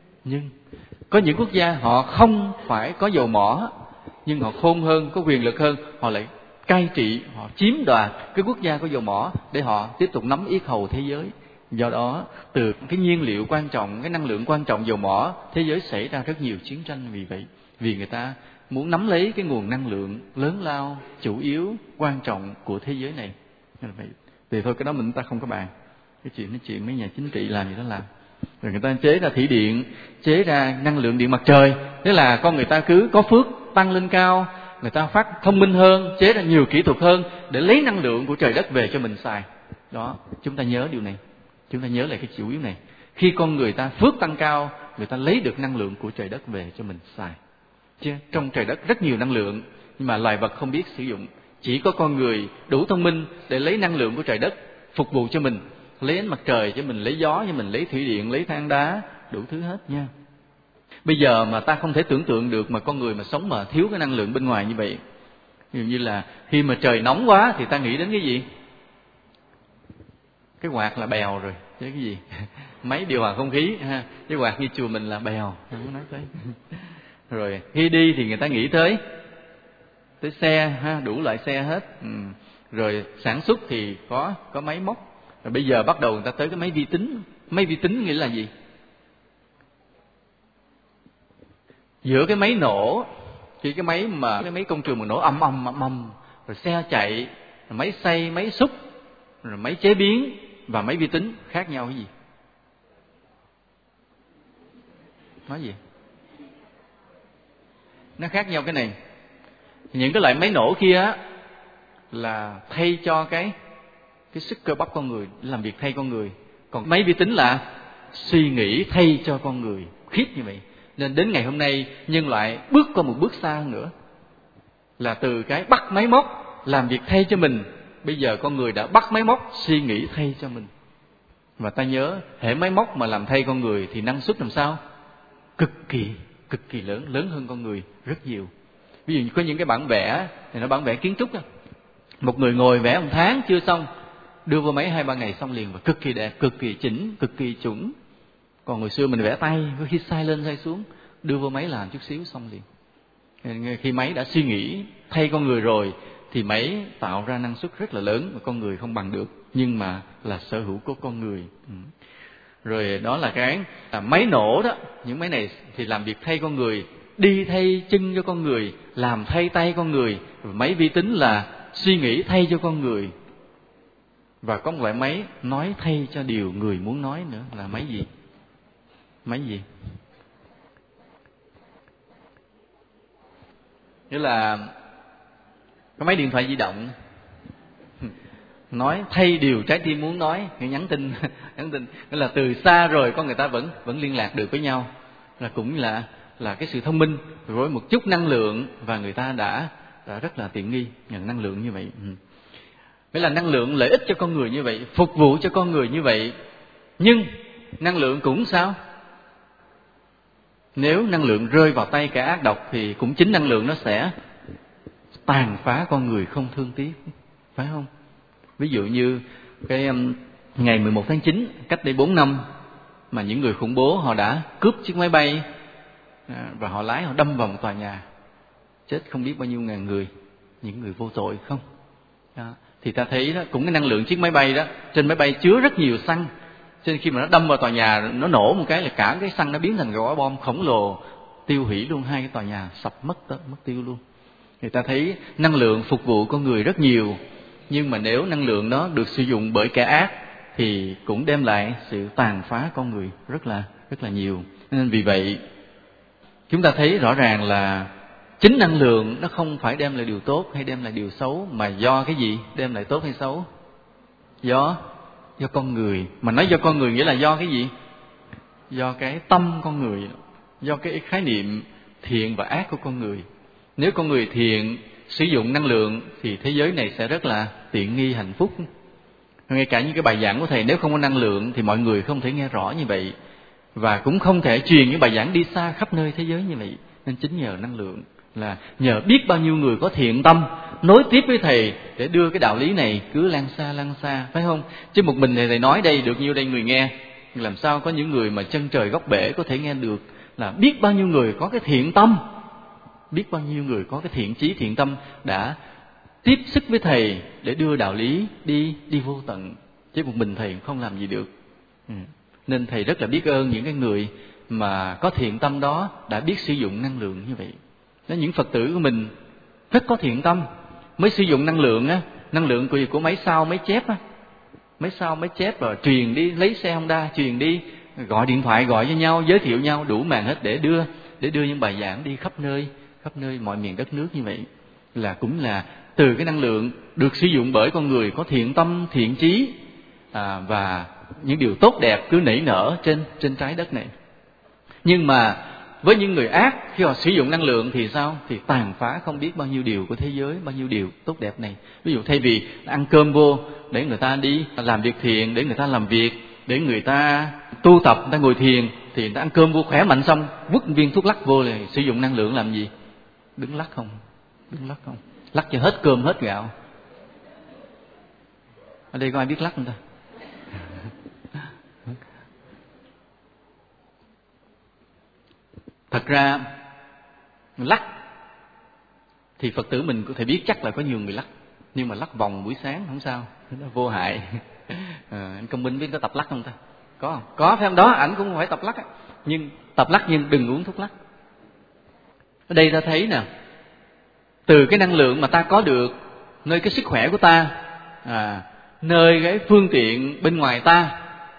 A: có những quốc gia họ không phải có dầu mỏ, nhưng họ khôn hơn, có quyền lực hơn, họ lại cai trị, họ chiếm đoạt cái quốc gia có dầu mỏ để họ tiếp tục nắm yết hầu thế giới. Do đó, từ cái nhiên liệu quan trọng, cái năng lượng quan trọng dầu mỏ, thế giới xảy ra rất nhiều chiến tranh vì vậy. Vì người ta muốn nắm lấy cái nguồn năng lượng lớn lao, chủ yếu, quan trọng của thế giới này. Thì thôi cái đó ta không có bàn. Cái chuyện mấy nhà chính trị làm gì đó làm. Rồi người ta chế ra thủy điện, chế ra năng lượng điện mặt trời. Thế là con người ta cứ có phước tăng lên cao, người ta phát thông minh hơn, chế ra nhiều kỹ thuật hơn để lấy năng lượng của trời đất về cho mình xài. Đó, chúng ta nhớ điều này. Chúng ta nhớ lại cái chủ yếu này. Khi con người ta phước tăng cao, người ta lấy được năng lượng của trời đất về cho mình xài. Chứ trong trời đất rất nhiều năng lượng, nhưng mà loài vật không biết sử dụng. Chỉ có con người đủ thông minh để lấy năng lượng của trời đất phục vụ cho mình. Lấy ánh mặt trời cho mình, lấy gió cho mình, lấy thủy điện, lấy than đá, đủ thứ hết nha. Bây giờ mà ta không thể tưởng tượng được mà con người mà sống mà thiếu cái năng lượng bên ngoài như vậy. Ví dụ như là khi mà trời nóng quá thì ta nghĩ đến cái gì? Cái quạt là bèo rồi, chứ cái gì? Máy điều hòa không khí ha. Cái quạt như chùa mình là bèo, không có nói tới. Rồi khi đi thì người ta nghĩ tới xe ha, đủ loại xe hết. Rồi sản xuất thì có máy móc. Rồi bây giờ bắt đầu người ta tới cái máy vi tính. Máy vi tính nghĩa là gì? Giữa cái máy nổ, khi cái máy công trường mà nổ ầm ầm, rồi xe chạy, rồi máy xay, máy xúc, rồi máy chế biến và máy vi tính khác nhau cái gì? Nói gì? Nó khác nhau cái này. Những cái loại máy nổ kia á là thay cho cái sức cơ bắp con người, làm việc thay con người. Còn máy vi tính là suy nghĩ thay cho con người. Khiếp như vậy. Nên đến ngày hôm nay nhân loại bước qua một bước xa hơn nữa. Là từ cái bắt máy móc làm việc thay cho mình, bây giờ con người đã bắt máy móc suy nghĩ thay cho mình. Và ta nhớ, hễ máy móc mà làm thay con người thì năng suất làm sao? Cực kỳ lớn hơn con người rất nhiều. Ví dụ như có những cái bản vẽ, thì nó bản vẽ kiến trúc đó. Một người ngồi vẽ một tháng chưa xong, đưa vào máy 2-3 ngày xong liền, và cực kỳ đẹp, cực kỳ chỉnh, cực kỳ chuẩn. Còn hồi xưa mình vẽ tay, có khi sai lên sai xuống, đưa vào máy làm chút xíu xong liền. Khi máy đã suy nghĩ thay con người rồi thì máy tạo ra năng suất rất là lớn mà con người không bằng được, nhưng mà là sở hữu của con người. Rồi đó là cái máy nổ đó. Những máy này thì làm việc thay con người, đi thay chân cho con người, làm thay tay con người. Rồi máy vi tính là suy nghĩ thay cho con người. Và có một loại máy nói thay cho điều người muốn nói nữa. Là máy gì? Máy gì? Nghĩa là cái máy điện thoại di động nói thay điều trái tim muốn nói. Nhắn tin nghĩa là từ xa rồi con người ta vẫn liên lạc được với nhau. Là cũng là cái sự thông minh với một chút năng lượng, và người ta đã rất là tiện nghi nhận năng lượng như vậy. Vậy là năng lượng lợi ích cho con người như vậy, phục vụ cho con người như vậy, Nhưng năng lượng cũng sao? Nếu năng lượng rơi vào tay kẻ ác độc thì cũng chính năng lượng nó sẽ tàn phá con người không thương tiếc, phải không? Ví dụ như cái ngày 11 tháng 9 cách đây 4 năm mà những người khủng bố họ đã cướp chiếc máy bay và họ đâm vào một tòa nhà, chết không biết bao nhiêu ngàn người, những người vô tội không? Đó. Thì ta thấy đó, cũng cái năng lượng chiếc máy bay đó, trên máy bay chứa rất nhiều xăng, cho nên khi mà nó đâm vào tòa nhà, nó nổ một cái là cả cái xăng nó biến thành quả bom khổng lồ, tiêu hủy luôn hai cái tòa nhà, sập mất tiêu luôn. Người ta thấy năng lượng phục vụ con người rất nhiều, nhưng mà nếu năng lượng đó được sử dụng bởi kẻ ác thì cũng đem lại sự tàn phá con người rất là nhiều. Nên vì vậy chúng ta thấy rõ ràng là chính năng lượng nó không phải đem lại điều tốt hay đem lại điều xấu, mà do cái gì đem lại tốt hay xấu? Do con người. Mà nói do con người nghĩa là do cái gì? Do cái tâm con người, do cái khái niệm thiện và ác của con người. Nếu con người thiện sử dụng năng lượng thì thế giới này sẽ rất là tiện nghi hạnh phúc. Ngay cả những cái bài giảng của thầy nếu không có năng lượng thì mọi người không thể nghe rõ như vậy, và cũng không thể truyền những bài giảng đi xa khắp nơi thế giới như vậy. Nên chính nhờ năng lượng, là nhờ biết bao nhiêu người có thiện tâm nối tiếp với thầy để đưa cái đạo lý này cứ lan xa, phải không? Chứ một mình thầy nói đây được nhiêu đây người nghe, làm sao có những người mà chân trời góc bể có thể nghe được? Là biết bao nhiêu người có cái thiện tâm, biết bao nhiêu người có cái thiện chí thiện tâm đã tiếp sức với thầy để đưa đạo lý đi vô tận, chứ một mình thầy không làm gì được. Nên thầy rất là biết ơn những cái người mà có thiện tâm đó đã biết sử dụng năng lượng như vậy. Đó, những Phật tử của mình rất có thiện tâm mới sử dụng năng lượng á, năng lượng của máy sao máy chép á, máy sao máy chép rồi truyền đi, lấy xe Honda truyền đi, gọi điện thoại gọi cho nhau, giới thiệu nhau đủ màn hết để đưa những bài giảng đi khắp nơi mọi miền đất nước như vậy. Là cũng là từ cái năng lượng được sử dụng bởi con người có thiện tâm thiện chí và những điều tốt đẹp cứ nảy nở trên trái đất này. Nhưng mà với những người ác, khi họ sử dụng năng lượng thì sao? Thì tàn phá không biết bao nhiêu điều của thế giới, bao nhiêu điều tốt đẹp này. Ví dụ thay vì ăn cơm vô để người ta đi làm việc thiện, để người ta làm việc, để người ta tu tập, người ta ngồi thiền, thì người ta ăn cơm vô khỏe mạnh xong vứt viên thuốc lắc vô, là sử dụng năng lượng làm gì? Đứng lắc không? Lắc cho hết cơm hết gạo. Ở đây có ai biết lắc không ta? Thật ra lắc thì Phật tử mình có thể biết chắc là có nhiều người lắc, nhưng mà lắc vòng buổi sáng không sao, nó vô hại. Anh Công Minh biết có tập lắc không ta? Có không? Có phải không? Đó, ảnh cũng phải tập lắc, nhưng tập lắc nhưng đừng uống thuốc lắc. Ở đây ta thấy nè, từ cái năng lượng mà ta có được nơi cái sức khỏe của ta, nơi cái phương tiện bên ngoài ta,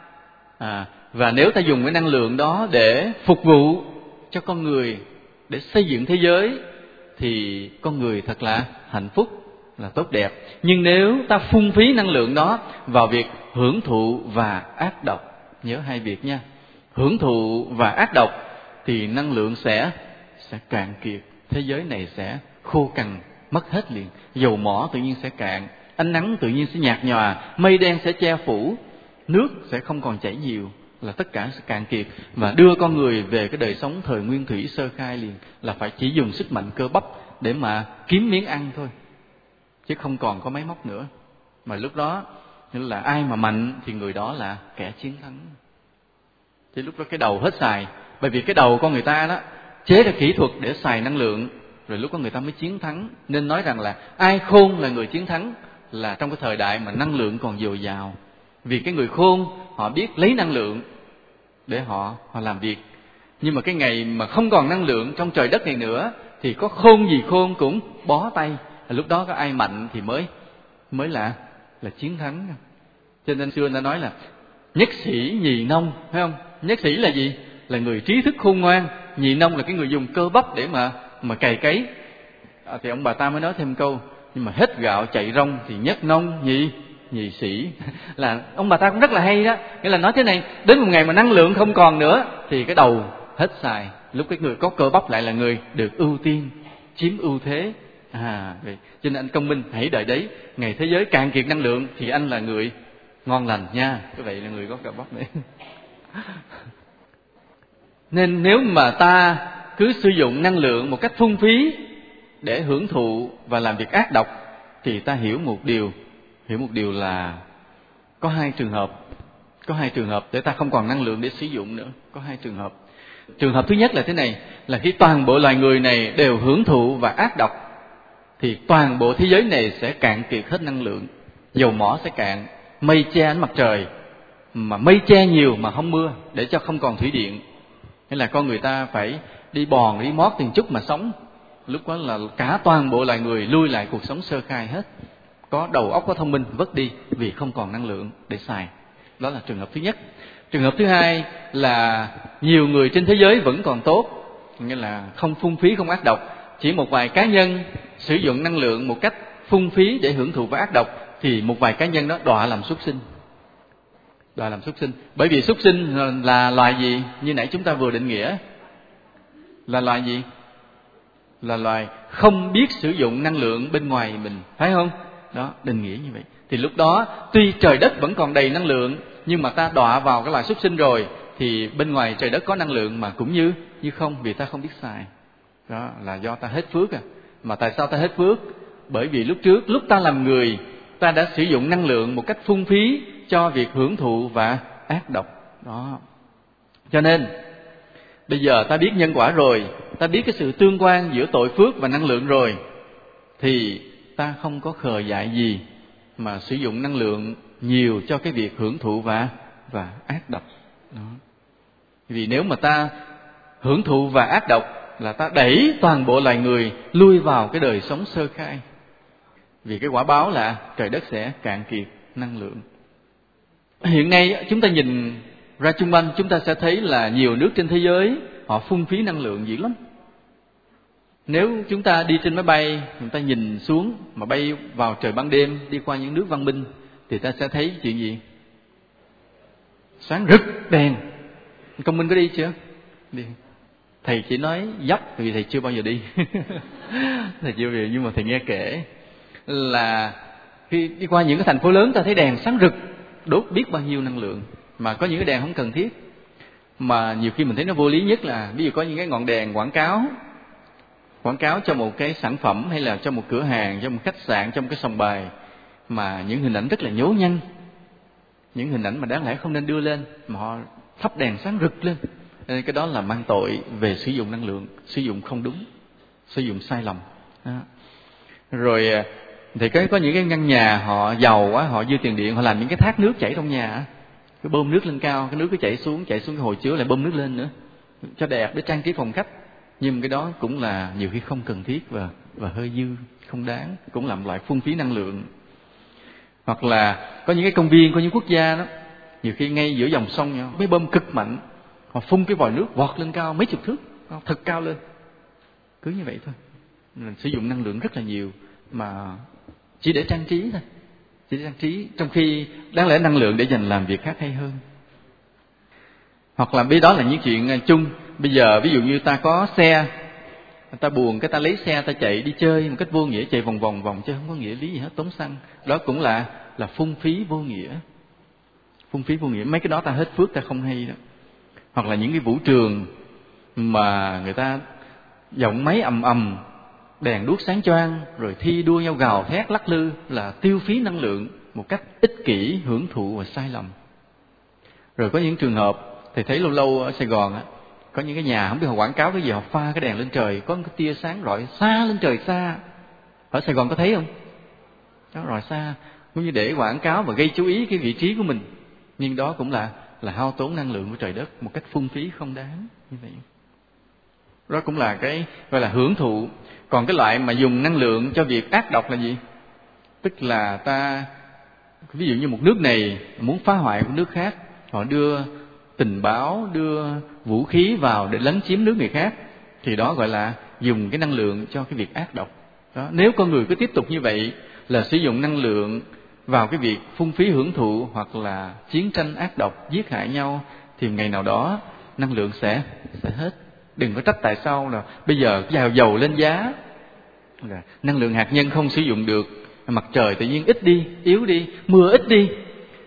A: và nếu ta dùng cái năng lượng đó để phục vụ cho con người, để xây dựng thế giới, thì con người thật là hạnh phúc, là tốt đẹp. Nhưng nếu ta phung phí năng lượng đó vào việc hưởng thụ và ác độc, nhớ hai việc nha, hưởng thụ và ác độc, thì năng lượng sẽ cạn kiệt, thế giới này sẽ khô cằn mất hết liền. Dầu mỏ tự nhiên sẽ cạn, ánh nắng tự nhiên sẽ nhạt nhòa, mây đen sẽ che phủ, nước sẽ không còn chảy nhiều, là tất cả sẽ cạn kiệt, và đưa con người về cái đời sống thời nguyên thủy sơ khai liền, là phải chỉ dùng sức mạnh cơ bắp để mà kiếm miếng ăn thôi, chứ không còn có máy móc nữa. Mà lúc đó là ai mà mạnh thì người đó là kẻ chiến thắng. Thì lúc đó cái đầu hết xài, bởi vì cái đầu con người ta đó chế ra kỹ thuật để xài năng lượng, rồi lúc đó người ta mới chiến thắng. Nên nói rằng là ai khôn là người chiến thắng, là trong cái thời đại mà năng lượng còn dồi dào. Vì cái người khôn họ biết lấy năng lượng để họ làm việc. Nhưng mà cái ngày mà không còn năng lượng trong trời đất này nữa, thì có khôn gì khôn cũng bó tay. Lúc đó có ai mạnh thì mới là chiến thắng. Cho nên xưa người ta nói là nhất sĩ nhì nông, phải không? Nhất sĩ là gì? Là người trí thức khôn ngoan. Nhì nông là cái người dùng cơ bắp để mà cày cấy. Thì ông bà ta mới nói thêm câu, nhưng mà hết gạo chạy rong thì nhất nông nhì sĩ. Là ông bà ta cũng rất là hay đó. Nghĩa là nói thế này, đến một ngày mà năng lượng không còn nữa thì cái đầu hết xài, lúc cái người có cơ bắp lại là người được ưu tiên, chiếm ưu thế. Vậy cho nên anh Công Minh hãy đợi đấy, ngày thế giới cạn kiệt năng lượng thì anh là người Ngon lành nha, cái vậy là người có cà bắp đấy. Nên nếu mà ta cứ sử dụng năng lượng một cách phung phí để hưởng thụ và làm việc ác độc, thì ta hiểu một điều là có hai trường hợp để ta không còn năng lượng để sử dụng nữa. Có hai trường hợp. Trường hợp thứ nhất là thế này, là khi toàn bộ loài người này đều hưởng thụ và ác độc, thì toàn bộ thế giới này sẽ cạn kiệt hết năng lượng. Dầu mỏ sẽ cạn, mây che ánh mặt trời, mà mây che nhiều mà không mưa, để cho không còn thủy điện. Hay là con người ta phải đi bòn, đi mót từng chút mà sống. Lúc đó là cả toàn bộ loài người lui lại cuộc sống sơ khai hết. Có đầu óc, có thông minh, vứt đi vì không còn năng lượng để xài. Đó là trường hợp thứ nhất. Trường hợp thứ hai là nhiều người trên thế giới vẫn còn tốt, nghĩa là không phung phí, không ác độc. Chỉ một vài cá nhân sử dụng năng lượng một cách phung phí để hưởng thụ và ác độc, thì một vài cá nhân đó đọa làm súc sinh. Bởi vì súc sinh là loài gì? Như nãy chúng ta vừa định nghĩa là loài gì? Là loài không biết sử dụng năng lượng bên ngoài mình, phải không? Đó, định nghĩa như vậy. Thì lúc đó tuy trời đất vẫn còn đầy năng lượng, nhưng mà ta đọa vào cái loài súc sinh rồi, thì bên ngoài trời đất có năng lượng mà cũng như không, vì ta không biết xài. Đó là do ta hết phước à. Mà tại sao ta hết phước? Bởi vì lúc ta làm người, ta đã sử dụng năng lượng một cách phung phí cho việc hưởng thụ và ác độc. Đó. Cho nên bây giờ ta biết nhân quả rồi, ta biết cái sự tương quan giữa tội phước và năng lượng rồi, thì ta không có khờ dại gì mà sử dụng năng lượng nhiều cho cái việc hưởng thụ và ác độc. Đó. Vì nếu mà ta hưởng thụ và ác độc là ta đẩy toàn bộ loài người lui vào cái đời sống sơ khai. Vì cái quả báo là trời đất sẽ cạn kiệt năng lượng. Hiện nay chúng ta nhìn ra chung quanh, chúng ta sẽ thấy là nhiều nước trên thế giới họ phung phí năng lượng dữ lắm. Nếu chúng ta đi trên máy bay, chúng ta nhìn xuống mà bay vào trời ban đêm, đi qua những nước văn minh, thì ta sẽ thấy chuyện gì? Sáng rực đèn. Công Minh có đi chưa? Đi. Thầy chỉ nói dấp vì thầy chưa bao giờ đi. Thầy chưa bao giờ, nhưng mà thầy nghe kể là khi đi qua những cái thành phố lớn, ta thấy đèn sáng rực, đốt biết bao nhiêu năng lượng. Mà có những cái đèn không cần thiết, mà nhiều khi mình thấy nó vô lý nhất là ví dụ có những cái ngọn đèn quảng cáo cho một cái sản phẩm, hay là cho một cửa hàng, cho một khách sạn, cho một cái sòng bài, mà những hình ảnh rất là nhố nhăng, những hình ảnh mà đáng lẽ không nên đưa lên, mà họ thắp đèn sáng rực lên. Nên cái đó là mang tội về sử dụng năng lượng, sử dụng không đúng, sử dụng sai lầm. Đó. Rồi thì có những cái căn nhà họ giàu quá, họ dư tiền điện, họ làm những cái thác nước chảy trong nhà, cứ bơm nước lên cao, cái nước cứ chảy xuống cái hồ chứa, lại bơm nước lên nữa cho đẹp để trang trí phòng khách. Nhưng cái đó cũng là nhiều khi không cần thiết và hơi dư, không đáng, cũng làm loại phung phí năng lượng. Hoặc là có những cái công viên, có những quốc gia đó, nhiều khi ngay giữa dòng sông nhau, mấy bơm cực mạnh, họ phun cái vòi nước vọt lên cao mấy chục thước, thật cao lên, cứ như vậy thôi. Mình sử dụng năng lượng rất là nhiều mà chỉ để trang trí thôi, chỉ để trang trí, trong khi đáng lẽ năng lượng để dành làm việc khác hay hơn. Hoặc là đó là những chuyện chung. Bây giờ ví dụ như ta có xe, ta buồn cái ta lấy xe ta chạy đi chơi một cách vô nghĩa, chạy vòng vòng chứ không có nghĩa lý gì hết, tốn xăng. Đó cũng là phung phí vô nghĩa. Phung phí vô nghĩa, mấy cái đó ta hết phước, ta không hay đó. Hoặc là những cái vũ trường mà người ta giọng máy ầm, đèn đuốc sáng choang, rồi thi đua nhau gào thét lắc lư, là tiêu phí năng lượng một cách ích kỷ, hưởng thụ và sai lầm. Rồi có những trường hợp thầy thấy lâu lâu ở Sài Gòn á, có những cái nhà không biết họ quảng cáo cái gì, họ pha cái đèn lên trời, có một cái tia sáng rọi xa lên trời xa. Ở Sài Gòn có thấy không? Đó, rọi xa, cũng như để quảng cáo và gây chú ý cái vị trí của mình. Nhưng đó cũng là hao tốn năng lượng của trời đất một cách phung phí không đáng như vậy. Đó cũng là cái gọi là hưởng thụ. Còn cái loại mà dùng năng lượng cho việc ác độc là gì? Tức là ta, ví dụ như một nước này muốn phá hoại một nước khác, họ đưa tình báo, đưa vũ khí vào để lấn chiếm nước người khác, thì đó gọi là dùng cái năng lượng cho cái việc ác độc. Đó. Nếu con người cứ tiếp tục như vậy là sử dụng năng lượng vào cái việc phung phí hưởng thụ hoặc là chiến tranh ác độc, giết hại nhau, thì ngày nào đó năng lượng sẽ hết. Đừng có trách tại sao là bây giờ dầu lên giá, là năng lượng hạt nhân không sử dụng được, mặt trời tự nhiên ít đi, yếu đi, mưa ít đi,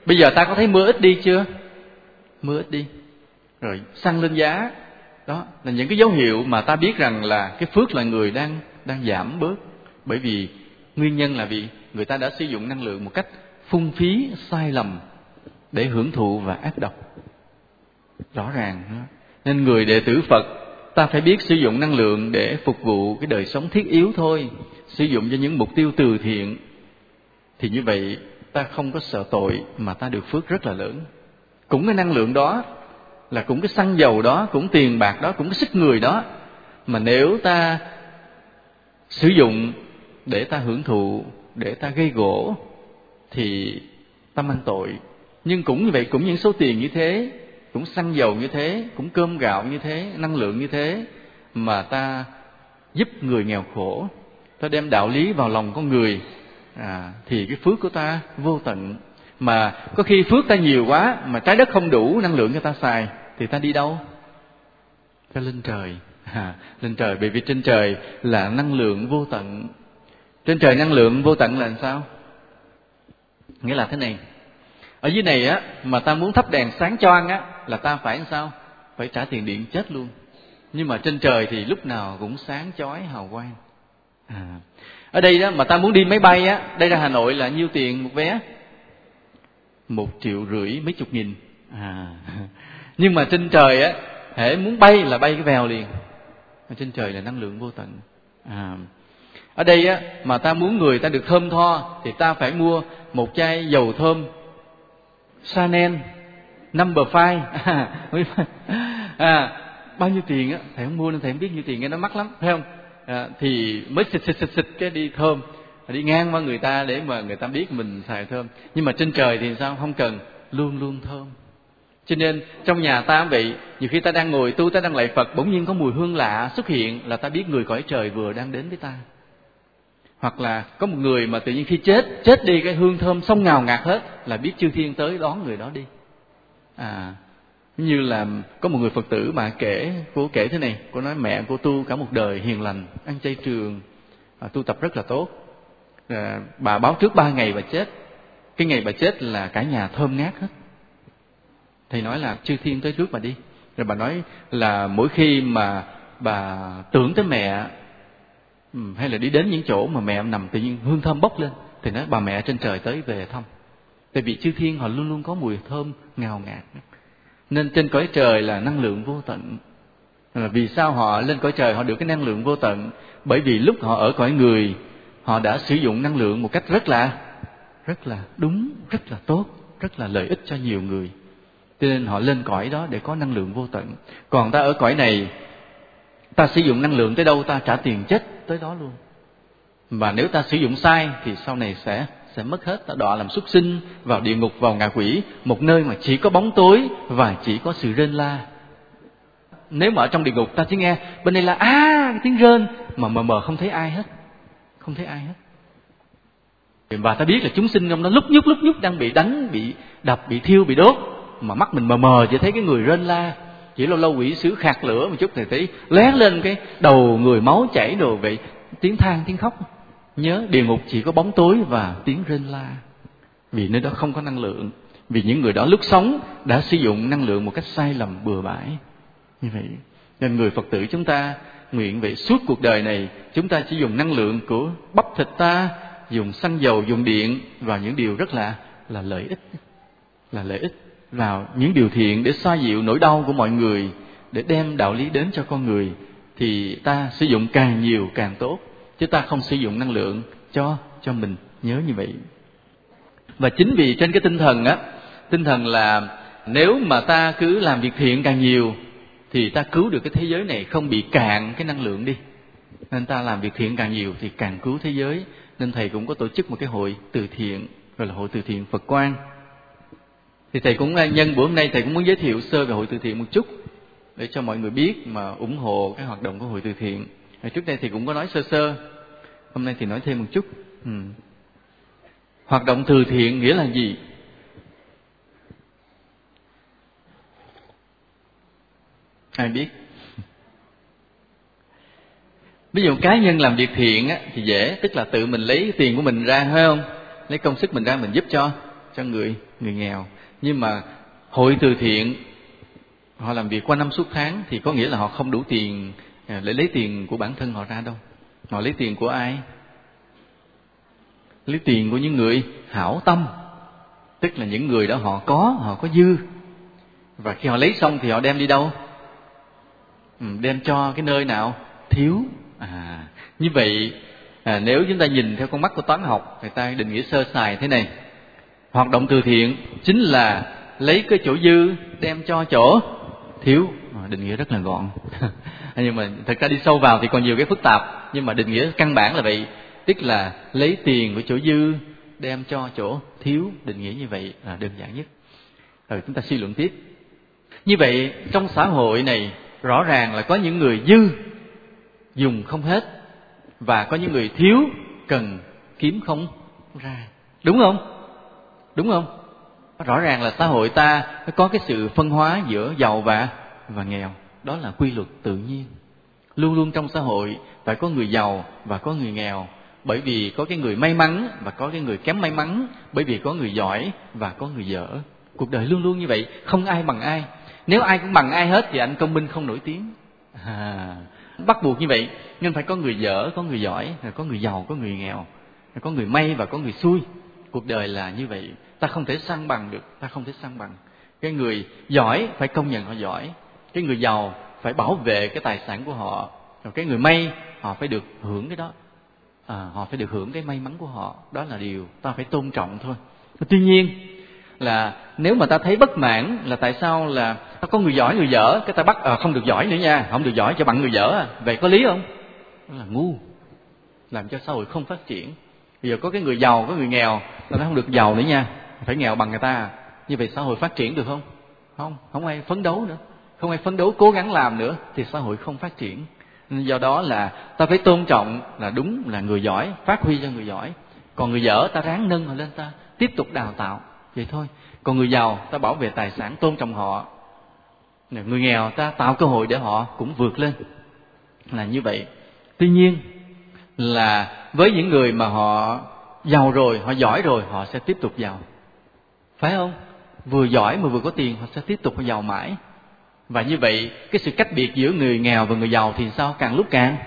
A: Bây giờ ta có thấy mưa ít đi chưa? Mưa ít đi. Rồi xăng lên giá. Đó là những cái dấu hiệu mà ta biết rằng là cái phước loài người đang giảm bớt. Bởi vì nguyên nhân là vì người ta đã sử dụng năng lượng một cách phung phí, sai lầm để hưởng thụ và ác độc. Rõ ràng đó. Nên người đệ tử Phật ta phải biết sử dụng năng lượng để phục vụ cái đời sống thiết yếu thôi. Sử dụng cho những mục tiêu từ thiện. Thì như vậy ta không có sợ tội mà ta được phước rất là lớn. Cũng cái năng lượng đó, là cũng cái xăng dầu đó, cũng tiền bạc đó, cũng cái sức người đó, mà nếu ta sử dụng để ta hưởng thụ, để ta gây gổ, thì ta mang tội. Nhưng cũng như vậy, cũng những số tiền như thế, cũng xăng dầu như thế, cũng cơm gạo như thế, năng lượng như thế, mà ta giúp người nghèo khổ, ta đem đạo lý vào lòng con người, thì cái phước của ta vô tận. Mà có khi phước ta nhiều quá mà trái đất không đủ năng lượng cho ta xài, thì ta đi đâu? Ta lên trời. Lên trời, bởi vì trên trời là năng lượng vô tận. Trên trời năng lượng vô tận là làm sao? Nghĩa là thế này, ở dưới này á mà ta muốn thắp đèn sáng choang á là ta phải làm sao? Phải trả tiền điện chết luôn. Nhưng mà trên trời thì lúc nào cũng sáng chói hào quang. Ở đây đó mà ta muốn đi máy bay á, đây ra Hà Nội là nhiêu tiền một vé? 1,5 triệu mấy chục nghìn. Nhưng mà trên trời á, hễ muốn bay là bay cái vèo liền. Trên trời là năng lượng vô tận. Ở đây á mà ta muốn người ta được thơm tho thì ta phải mua một chai dầu thơm Chanel Number 5. Bao nhiêu tiền á? Thầy không mua nên thầy không biết nhiêu tiền, nghe nó mắc lắm, phải không? Thì mới xịt cái đi thơm, đi ngang qua người ta để mà người ta biết mình xài thơm. Nhưng mà trên trời thì sao? Không cần, luôn luôn thơm. Cho nên trong nhà ta vậy, nhiều khi ta đang ngồi tu, ta đang lạy Phật, bỗng nhiên có mùi hương lạ xuất hiện là ta biết người cõi trời vừa đang đến với ta. Hoặc là có một người mà tự nhiên khi chết đi, cái hương thơm xông ngào ngạt hết, là biết chư thiên tới đón người đó đi. Như là có một người Phật tử mà cô kể thế này, cô nói mẹ cô tu cả một đời hiền lành, ăn chay trường, tu tập rất là tốt. Bà báo trước 3 ngày bà chết. Cái ngày bà chết là cả nhà thơm ngát hết. Thầy nói là chư thiên tới trước bà đi. Rồi bà nói là mỗi khi mà bà tưởng tới mẹ, hay là đi đến những chỗ mà mẹ nằm, tự nhiên hương thơm bốc lên, thì nói bà mẹ trên trời tới về thăm. Tại vì chư thiên họ luôn luôn có mùi thơm ngào ngạt. Nên trên cõi trời là năng lượng vô tận. Vì sao họ lên cõi trời họ được cái năng lượng vô tận? Bởi vì lúc họ ở cõi người, họ đã sử dụng năng lượng một cách rất là đúng, rất là tốt, rất là lợi ích cho nhiều người. Cho nên họ lên cõi đó để có năng lượng vô tận. Còn ta ở cõi này, ta sử dụng năng lượng tới đâu ta trả tiền chết tới đó luôn. Và nếu ta sử dụng sai thì sau này sẽ mất hết. Ta đọa làm súc sinh, vào địa ngục, vào ngạ quỷ, một nơi mà chỉ có bóng tối và chỉ có sự rên la. Nếu mà ở trong địa ngục ta chỉ nghe bên đây là cái tiếng rên mà mờ không thấy ai hết, không thấy ai hết. Và ta biết là chúng sinh trong đó lúc nhúc đang bị đánh, bị đập, bị thiêu, bị đốt, mà mắt mình mờ chỉ thấy cái người rên la. Chỉ lâu lâu quỷ sứ khạc lửa một chút thì thấy lén lên cái đầu người máu chảy đồ vậy, tiếng than tiếng khóc. Nhớ địa ngục chỉ có bóng tối và tiếng rên la. Vì nơi đó không có năng lượng. Vì những người đó lúc sống đã sử dụng năng lượng một cách sai lầm bừa bãi. Như vậy nên người Phật tử chúng ta nguyện vậy, suốt cuộc đời này chúng ta chỉ dùng năng lượng của bắp thịt ta, dùng xăng dầu, dùng điện vào những điều rất là lợi ích. Là lợi ích vào những điều thiện để xoa dịu nỗi đau của mọi người, để đem đạo lý đến cho con người, thì ta sử dụng càng nhiều càng tốt, chứ ta không sử dụng năng lượng cho mình. Nhớ như vậy. Và chính vì trên cái tinh thần là nếu mà ta cứ làm việc thiện càng nhiều thì ta cứu được cái thế giới này không bị cạn cái năng lượng đi. Nên ta làm việc thiện càng nhiều thì càng cứu thế giới. Nên thầy cũng có tổ chức một cái hội từ thiện, gọi là hội từ thiện Phật Quang. Thì thầy cũng nhân bữa hôm nay thầy cũng muốn giới thiệu sơ về hội từ thiện một chút để cho mọi người biết mà ủng hộ cái hoạt động của hội từ thiện. Trước đây thì cũng có nói sơ, hôm nay thì nói thêm một chút. Hoạt động từ thiện nghĩa là gì? Ai biết? Ví dụ cá nhân làm việc thiện á, thì dễ, tức là tự mình lấy tiền của mình ra, phải không? Lấy công sức mình ra mình giúp cho cho người nghèo. Nhưng mà hội từ thiện họ làm việc qua năm suốt tháng thì có nghĩa là họ không đủ tiền để lấy tiền của bản thân họ ra đâu. Họ lấy tiền của ai? Lấy tiền của những người hảo tâm, tức là những người đó họ có dư, và khi họ lấy xong thì họ đem đi đâu? Đem cho cái nơi nào thiếu. Như vậy nếu chúng ta nhìn theo con mắt của toán học, người ta định nghĩa sơ sài thế này: hoạt động từ thiện chính là lấy cái chỗ dư đem cho chỗ thiếu. Định nghĩa rất là gọn. Nhưng mà thật ra đi sâu vào thì còn nhiều cái phức tạp, nhưng mà định nghĩa căn bản là vậy, tức là lấy tiền của chỗ dư đem cho chỗ thiếu. Định nghĩa như vậy là đơn giản nhất. Rồi chúng ta suy luận tiếp. Như vậy trong xã hội này rõ ràng là có những người dư dùng không hết, và có những người thiếu cần kiếm không ra. Đúng không? Đúng không? Rõ ràng là xã hội ta có cái sự phân hóa giữa giàu và nghèo. Đó là quy luật tự nhiên. Luôn luôn trong xã hội phải có người giàu và có người nghèo, bởi vì có cái người may mắn và có cái người kém may mắn, bởi vì có người giỏi và có người dở. Cuộc đời luôn luôn như vậy, không ai bằng ai. Nếu ai cũng bằng ai hết thì anh công minh không nổi tiếng. Bắt buộc như vậy, nên phải có người dở, có người giỏi, có người giàu, có người nghèo, có người may và có người xui. Cuộc đời là như vậy, ta không thể săn bằng được, ta không thể săn bằng. Cái người giỏi phải công nhận họ giỏi, cái người giàu phải bảo vệ cái tài sản của họ, rồi cái người may họ phải được hưởng cái đó, họ phải được hưởng cái may mắn của họ. Đó là điều ta phải tôn trọng thôi. Tuy nhiên là nếu mà ta thấy bất mãn là tại sao là ta có người giỏi người dở, cái ta bắt không được giỏi nữa nha, không được giỏi cho bằng người dở, vậy có lý không? Đó là ngu, làm cho xã hội không phát triển. Bây giờ có cái người giàu, có người nghèo, ta nói không được giàu nữa nha, phải nghèo bằng người ta. Như vậy xã hội phát triển được không? Không ai phấn đấu nữa, không ai phấn đấu cố gắng làm nữa thì xã hội không phát triển. Nên do đó là ta phải tôn trọng, là đúng là người giỏi phát huy cho người giỏi, còn người dở ta ráng nâng họ lên, ta tiếp tục đào tạo vậy thôi. Còn người giàu ta bảo vệ tài sản, tôn trọng họ, người nghèo ta tạo cơ hội để họ cũng vượt lên, là như vậy. Tuy nhiên là với những người mà họ giàu rồi, họ giỏi rồi, họ sẽ tiếp tục giàu, phải không? Vừa giỏi mà vừa có tiền, họ sẽ tiếp tục giàu mãi. Và như vậy cái sự cách biệt giữa người nghèo và người giàu thì sao? Càng lúc càng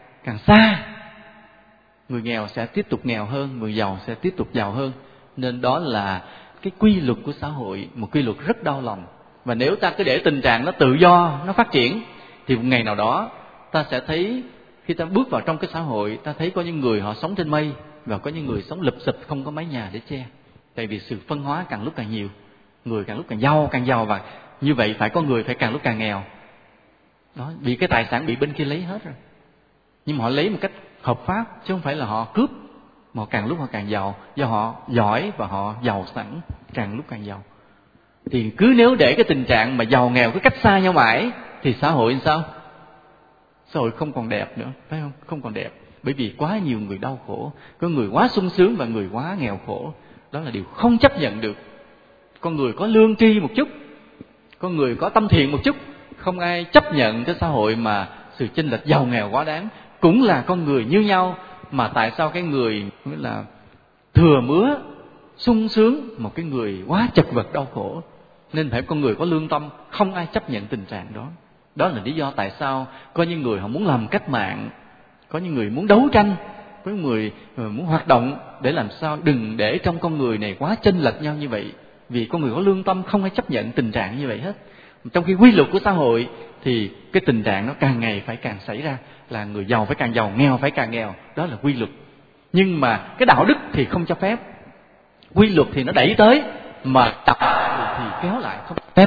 A: xa. Người nghèo sẽ tiếp tục nghèo hơn, người giàu sẽ tiếp tục giàu hơn. Nên đó là cái quy luật của xã hội, một quy luật rất đau lòng. Và nếu ta cứ để tình trạng nó tự do, nó phát triển, thì một ngày nào đó ta sẽ thấy, khi ta bước vào trong cái xã hội, ta thấy có những người họ sống trên mây và có những người sống lụp xụp không có mái nhà để che. Tại vì sự phân hóa càng lúc càng nhiều, người càng lúc càng giàu, và như vậy phải có người phải càng lúc càng nghèo. Đó, vì cái tài sản bị bên kia lấy hết rồi. Nhưng mà họ lấy một cách hợp pháp, chứ không phải là họ cướp. Mà họ càng lúc họ càng giàu, do họ giỏi và họ giàu sẵn, càng lúc càng giàu. Thì cứ nếu để cái tình trạng mà giàu nghèo cứ cách xa nhau mãi, thì xã hội sao? Xã hội không còn đẹp nữa, phải không? Không còn đẹp. Bởi vì quá nhiều người đau khổ, có người quá sung sướng và người quá nghèo khổ. Đó là điều không chấp nhận được. Con người có lương tri một chút, con người có tâm thiện một chút, không ai chấp nhận cái xã hội mà sự chênh lệch giàu nghèo quá đáng. Cũng là con người như nhau, mà tại sao cái người là thừa mứa sung sướng, một cái người quá chật vật đau khổ? Nên phải con người có lương tâm, không ai chấp nhận tình trạng đó. Đó là lý do tại sao có những người họ muốn làm cách mạng, có những người muốn đấu tranh, có những người muốn hoạt động để làm sao đừng để trong con người này quá chênh lệch nhau như vậy. Vì con người có lương tâm không ai chấp nhận tình trạng như vậy hết. Trong khi quy luật của xã hội thì cái tình trạng nó càng ngày phải càng xảy ra, là người giàu phải càng giàu, nghèo phải càng nghèo. Đó là quy luật. Nhưng mà cái đạo đức thì không cho phép. Quy luật thì nó đẩy tới, mà tập thì kéo lại, không phép.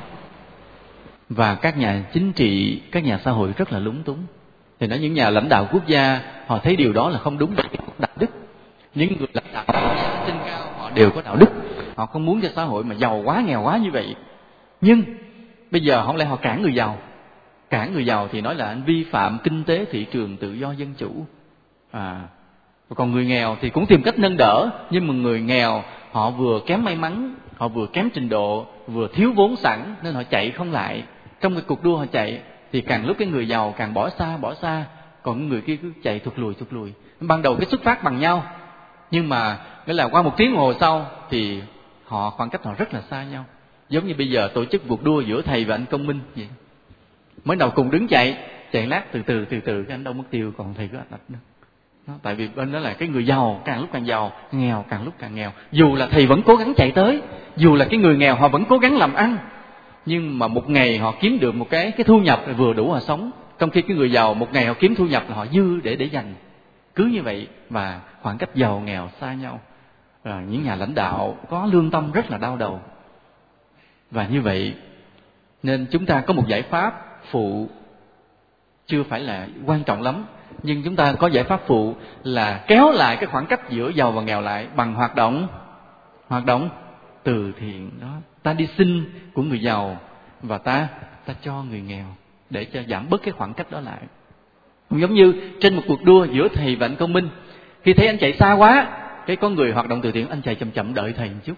A: Và các nhà chính trị, các nhà xã hội rất là lúng túng. Thì nói những nhà lãnh đạo quốc gia họ thấy điều đó là không đúng, đạo đức. Những người lãnh đạo trên cao họ đều có đạo đức, họ không muốn cho xã hội mà giàu quá nghèo quá như vậy. Nhưng bây giờ không lẽ họ cản người giàu? Cản người giàu thì nói là anh vi phạm kinh tế thị trường tự do dân chủ. Còn người nghèo thì cũng tìm cách nâng đỡ, nhưng mà người nghèo họ vừa kém may mắn, họ vừa kém trình độ, vừa thiếu vốn sẵn, nên họ chạy không lại. Trong cái cuộc đua họ chạy thì càng lúc cái người giàu càng bỏ xa, còn người kia cứ chạy thụt lùi. Ban đầu cái xuất phát bằng nhau, nhưng mà nghĩa là qua một tiếng đồng hồ sau thì họ khoảng cách họ rất là xa nhau. Giống như bây giờ tổ chức cuộc đua giữa thầy và anh Công Minh vậy. Mới đầu cùng đứng chạy lát từ từ cái anh đâu mất tiêu, còn thầy cứ ạch nữa. Tại vì bên đó là cái người giàu càng lúc càng giàu, nghèo càng lúc càng nghèo. Dù là thầy vẫn cố gắng chạy tới, dù là cái người nghèo họ vẫn cố gắng làm ăn, nhưng mà một ngày họ kiếm được một cái thu nhập vừa đủ họ sống, trong khi cái người giàu một ngày họ kiếm thu nhập là họ dư để dành. Cứ như vậy và khoảng cách giàu nghèo xa nhau. Những nhà lãnh đạo có lương tâm rất là đau đầu. Và như vậy nên chúng ta có một giải pháp phụ chưa phải là quan trọng lắm, nhưng chúng ta có giải pháp phụ là kéo lại cái khoảng cách giữa giàu và nghèo lại bằng hoạt động từ thiện đó. Ta đi xin của người giàu và ta cho người nghèo để cho giảm bớt cái khoảng cách đó lại. Giống như trên một cuộc đua giữa thầy và anh Công Minh, khi thấy anh chạy xa quá, cái có người hoạt động từ thiện, anh chạy chậm chậm đợi thầy một chút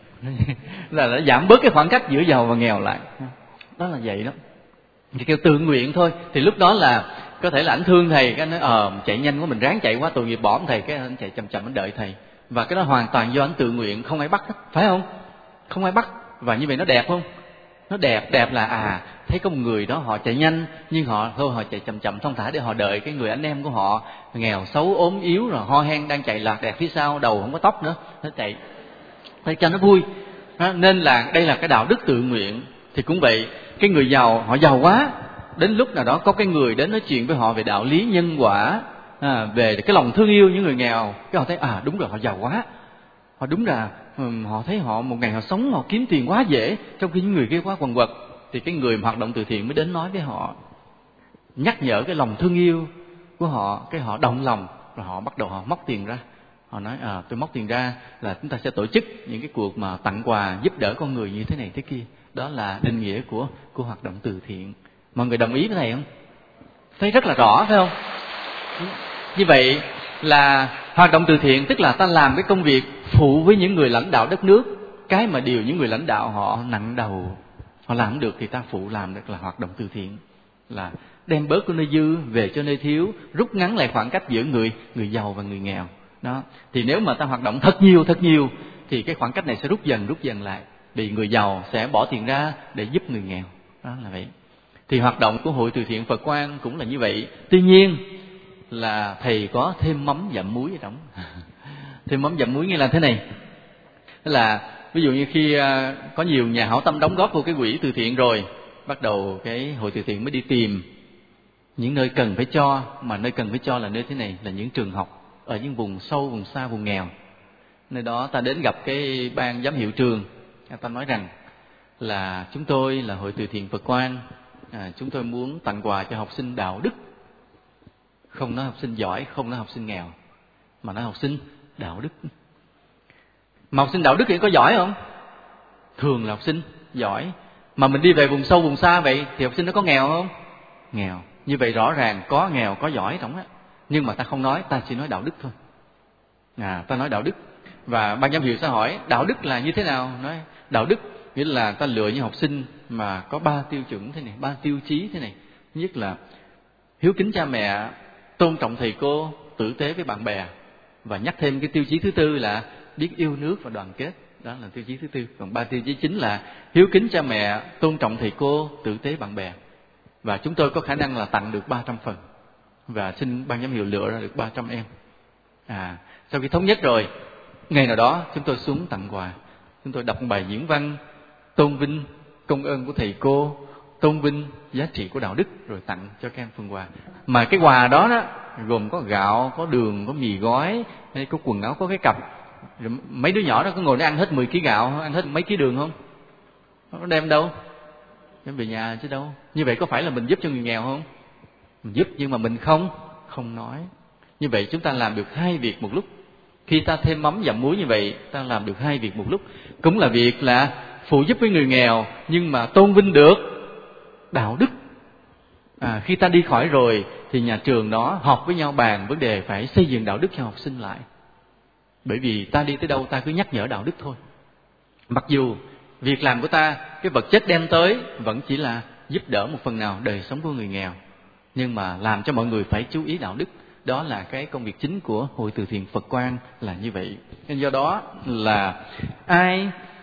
A: là giảm bớt cái khoảng cách giữa giàu và nghèo lại. Đó là vậy đó. Thì kêu tự nguyện thôi. Thì lúc đó là có thể là ảnh thương thầy, cái nói chạy nhanh quá, mình ráng chạy quá, tội nghiệp bỏ thầy, cái anh chạy chậm chậm anh đợi thầy. Và cái đó hoàn toàn do anh tự nguyện, không ai bắt hết, phải không? Không ai bắt. Và như vậy nó đẹp không? Nó đẹp là thấy có một người đó họ chạy nhanh, nhưng họ chạy chậm chậm thong thả để họ đợi cái người anh em của họ nghèo xấu ốm yếu rồi ho hen đang chạy lạc đẹt phía sau, đầu không có tóc nữa, nó chạy để cho nó vui. Nên là đây là cái đạo đức tự nguyện. Thì cũng vậy, cái người giàu họ giàu quá, đến lúc nào đó có cái người đến nói chuyện với họ về đạo lý nhân quả, về cái lòng thương yêu những người nghèo, cái họ thấy đúng rồi, họ giàu quá, họ đúng là họ thấy họ một ngày họ sống, họ kiếm tiền quá dễ, trong khi những người kia quá quần quật. Thì cái người mà hoạt động từ thiện mới đến nói với họ, nhắc nhở cái lòng thương yêu của họ, cái họ động lòng, rồi họ bắt đầu họ móc tiền ra. Họ nói tôi móc tiền ra là chúng ta sẽ tổ chức những cái cuộc mà tặng quà giúp đỡ con người như thế này thế kia. Đó là định nghĩa của hoạt động từ thiện. Mọi người đồng ý với thầy không? Thấy rất là rõ phải không? Như vậy là hoạt động từ thiện tức là ta làm cái công việc phụ với những người lãnh đạo đất nước. Cái mà điều những người lãnh đạo họ nặng đầu, họ làm được thì ta phụ làm được là hoạt động từ thiện. Là đem bớt của nơi dư về cho nơi thiếu, rút ngắn lại khoảng cách giữa người giàu và người nghèo. Đó. Thì nếu mà ta hoạt động thật nhiều thì cái khoảng cách này sẽ rút dần lại. Vì người giàu sẽ bỏ tiền ra để giúp người nghèo. Đó là vậy. Thì hoạt động của Hội Từ Thiện Phật Quang cũng là như vậy. Tuy nhiên là thầy có thêm mắm dặm muối ở trong. Thêm mắm dặm muối nghĩa là thế này. Tức là ví dụ như khi có nhiều nhà hảo tâm đóng góp vô cái quỹ từ thiện rồi, bắt đầu cái Hội Từ Thiện mới đi tìm những nơi cần phải cho. Mà nơi cần phải cho là nơi thế này, là những trường học ở những vùng sâu, vùng xa, vùng nghèo. Nơi đó ta đến gặp cái ban giám hiệu trường, ta nói rằng là chúng tôi là Hội Từ Thiện Phật Quang, chúng tôi muốn tặng quà cho học sinh đạo đức. Không nói học sinh giỏi, không nói học sinh nghèo, mà nói học sinh đạo đức. Mà học sinh đạo đức thì có giỏi không? Thường là học sinh giỏi. Mà mình đi về vùng sâu, vùng xa vậy thì học sinh nó có nghèo không? Nghèo. Như vậy rõ ràng có nghèo, có giỏi trong đó. Nhưng mà ta không nói, ta chỉ nói đạo đức thôi. Ta nói đạo đức. Và ban giám hiệu sẽ hỏi đạo đức là như thế nào? Nói đạo đức nghĩa là ta lựa những học sinh mà có 3 tiêu chuẩn thế này, 3 tiêu chí thế này. Thứ nhất là hiếu kính cha mẹ, tôn trọng thầy cô, tử tế với bạn bè. Và nhắc thêm cái tiêu chí thứ tư là biết yêu nước và đoàn kết. Đó là tiêu chí thứ tư. Còn 3 tiêu chí chính là hiếu kính cha mẹ, tôn trọng thầy cô, tử tế bạn bè. Và chúng tôi có khả năng là tặng được 300 phần. Và xin ban giám hiệu lựa ra được 300 em. Sau khi thống nhất rồi, ngày nào đó chúng tôi xuống tặng quà. Chúng tôi đọc bài diễn văn tôn vinh công ơn của thầy cô, tôn vinh giá trị của đạo đức, rồi tặng cho các em phần quà. Mà cái quà đó gồm có gạo, có đường, có mì gói, hay có quần áo, có cái cặp. Rồi mấy đứa nhỏ đó có ngồi nó ăn hết 10 kg gạo, ăn hết mấy ký đường không? Nó đem đâu? Đem về nhà chứ đâu. Như vậy có phải là mình giúp cho người nghèo không? Mình giúp nhưng mà mình không nói. Như vậy chúng ta làm được 2 việc một lúc. Khi ta thêm mắm dặm muối như vậy, ta làm được 2 việc một lúc. Cũng là việc là phụ giúp với người nghèo, nhưng mà tôn vinh được đạo đức. Khi ta đi khỏi rồi thì nhà trường đó họp với nhau bàn vấn đề phải xây dựng đạo đức cho học sinh lại. Bởi vì ta đi tới đâu ta cứ nhắc nhở đạo đức thôi. Mặc dù việc làm của ta, cái vật chất đem tới vẫn chỉ là giúp đỡ một phần nào đời sống của người nghèo, nhưng mà làm cho mọi người phải chú ý đạo đức. Đó là cái công việc chính của Hội Từ Thiện Phật Quang là như vậy. Nên do đó là ai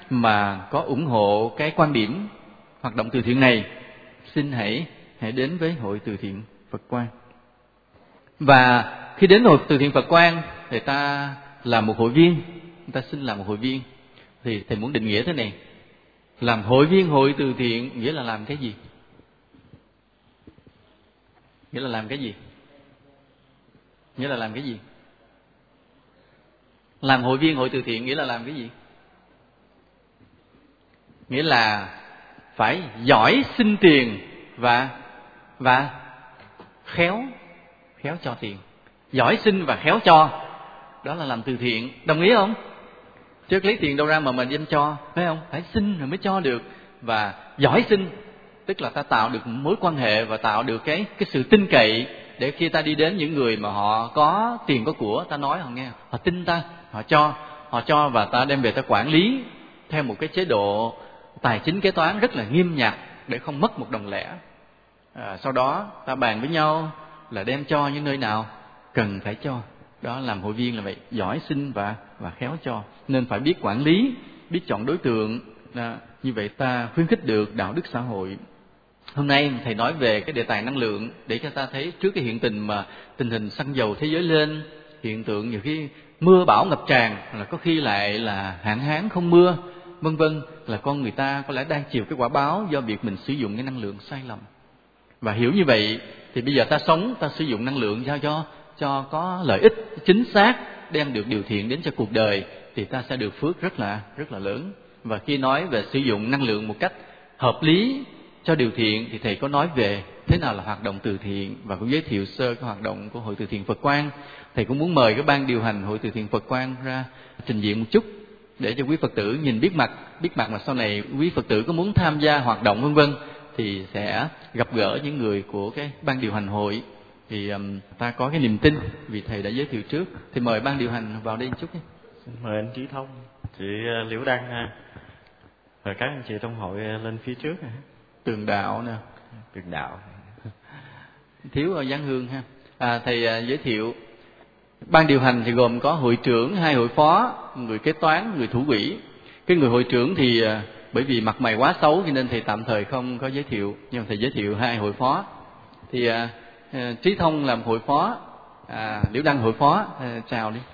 A: mà có ủng hộ cái quan điểm hoạt động từ thiện này, xin hãy đến với Hội Từ Thiện Phật Quang. Và khi đến Hội Từ Thiện Phật Quang thì ta là một hội viên, ta xin làm một hội viên. Thì thầy muốn định nghĩa thế này: làm hội viên Hội Từ Thiện nghĩa là làm cái gì? Nghĩa là làm cái gì? Nghĩa là làm cái gì? Làm hội viên Hội Từ Thiện nghĩa là làm cái gì? Nghĩa là phải giỏi xin tiền và khéo cho tiền. Giỏi xin và khéo cho, đó là làm từ thiện. Đồng ý không? Chứ lấy tiền đâu ra mà mình đem cho, phải không? Phải xin rồi mới cho được. Và giỏi xin tức là ta tạo được mối quan hệ và tạo được cái sự tin cậy, để khi ta đi đến những người mà họ có tiền có của, ta nói họ nghe, họ tin ta, họ cho và ta đem về ta quản lý theo một cái chế độ tài chính kế toán rất là nghiêm ngặt để không mất một đồng lẻ. Sau đó ta bàn với nhau là đem cho những nơi nào cần phải cho. Đó, làm hội viên là vậy, giỏi xin và khéo cho, nên phải biết quản lý, biết chọn đối tượng. Như vậy ta khuyến khích được đạo đức xã hội. Hôm nay thầy nói về cái đề tài năng lượng để cho ta thấy trước cái hiện tình hình xăng dầu thế giới lên, hiện tượng nhiều khi mưa bão ngập tràn, là có khi lại là hạn hán không mưa, vân vân, là con người ta có lẽ đang chịu cái quả báo do việc mình sử dụng cái năng lượng sai lầm. Và hiểu như vậy thì bây giờ ta sống, ta sử dụng năng lượng cho có lợi ích chính xác, đem được điều thiện đến cho cuộc đời, thì ta sẽ được phước rất là lớn. Và khi nói về sử dụng năng lượng một cách hợp lý cho điều thiện thì thầy có nói về thế nào là hoạt động từ thiện, và cũng giới thiệu sơ cái hoạt động của Hội Từ Thiện Phật Quang. Thầy cũng muốn mời cái ban điều hành Hội Từ Thiện Phật Quang ra trình diện một chút để cho quý Phật tử nhìn biết mặt mà sau này quý Phật tử có muốn tham gia hoạt động vân vân thì sẽ gặp gỡ những người của cái ban điều hành hội, thì ta có cái niềm tin vì thầy đã giới thiệu trước. Thì mời ban điều hành vào đây một chút nhé.
B: Xin mời anh Trí Thông, chị Liễu Đăng và các anh chị trong hội lên phía trước.
A: Tường Đạo nè.
B: Tường Đạo
A: thiếu ở Giáng Hương ha. Thầy giới thiệu ban điều hành thì gồm có hội trưởng, 2 hội phó, người kế toán, người thủ quỹ. Cái người hội trưởng thì bởi vì mặt mày quá xấu cho nên thầy tạm thời không có giới thiệu, nhưng mà thầy giới thiệu 2 hội phó. Thì Trí Thông làm hội phó, Liễu Đăng hội phó. Chào đi.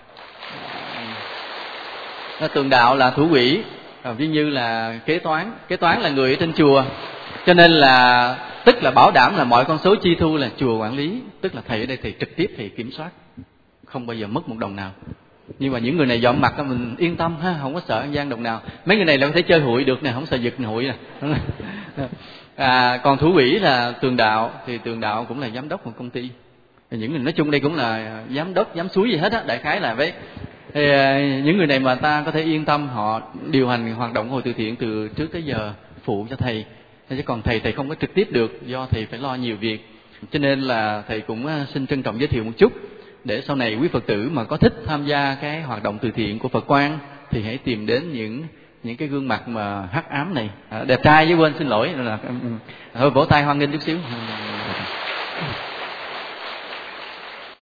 A: Tường Đạo là thủ quỹ, Vi Như là kế toán là người ở trên chùa, cho nên là tức là bảo đảm là mọi con số chi thu là chùa quản lý, tức là thầy ở đây thầy trực tiếp thầy kiểm soát, không bao giờ mất một đồng nào. Nhưng mà những người này dọn mặt mình yên tâm ha, không có sợ ăn gian đồng nào. Mấy người này là có thể chơi hụi được nè, không sợ giật hụi nè. Còn thủ quỹ là Tường Đạo, thì Tường Đạo cũng là giám đốc một công ty. Những người nói chung đây cũng là giám đốc, giám suối gì hết á, đại khái là vậy. Thì những người này mà ta có thể yên tâm, họ điều hành hoạt động Hội Từ Thiện từ trước tới giờ, phụ cho thầy. Chứ còn thầy không có trực tiếp được, do thầy phải lo nhiều việc. Cho nên là thầy cũng xin trân trọng giới thiệu một chút, để sau này quý Phật tử mà có thích tham gia cái hoạt động từ thiện của Phật Quang thì hãy tìm đến những cái gương mặt mà hắc ám này. Đẹp trai với quên, xin lỗi, là thôi vỗ tay hoan nghênh chút xíu.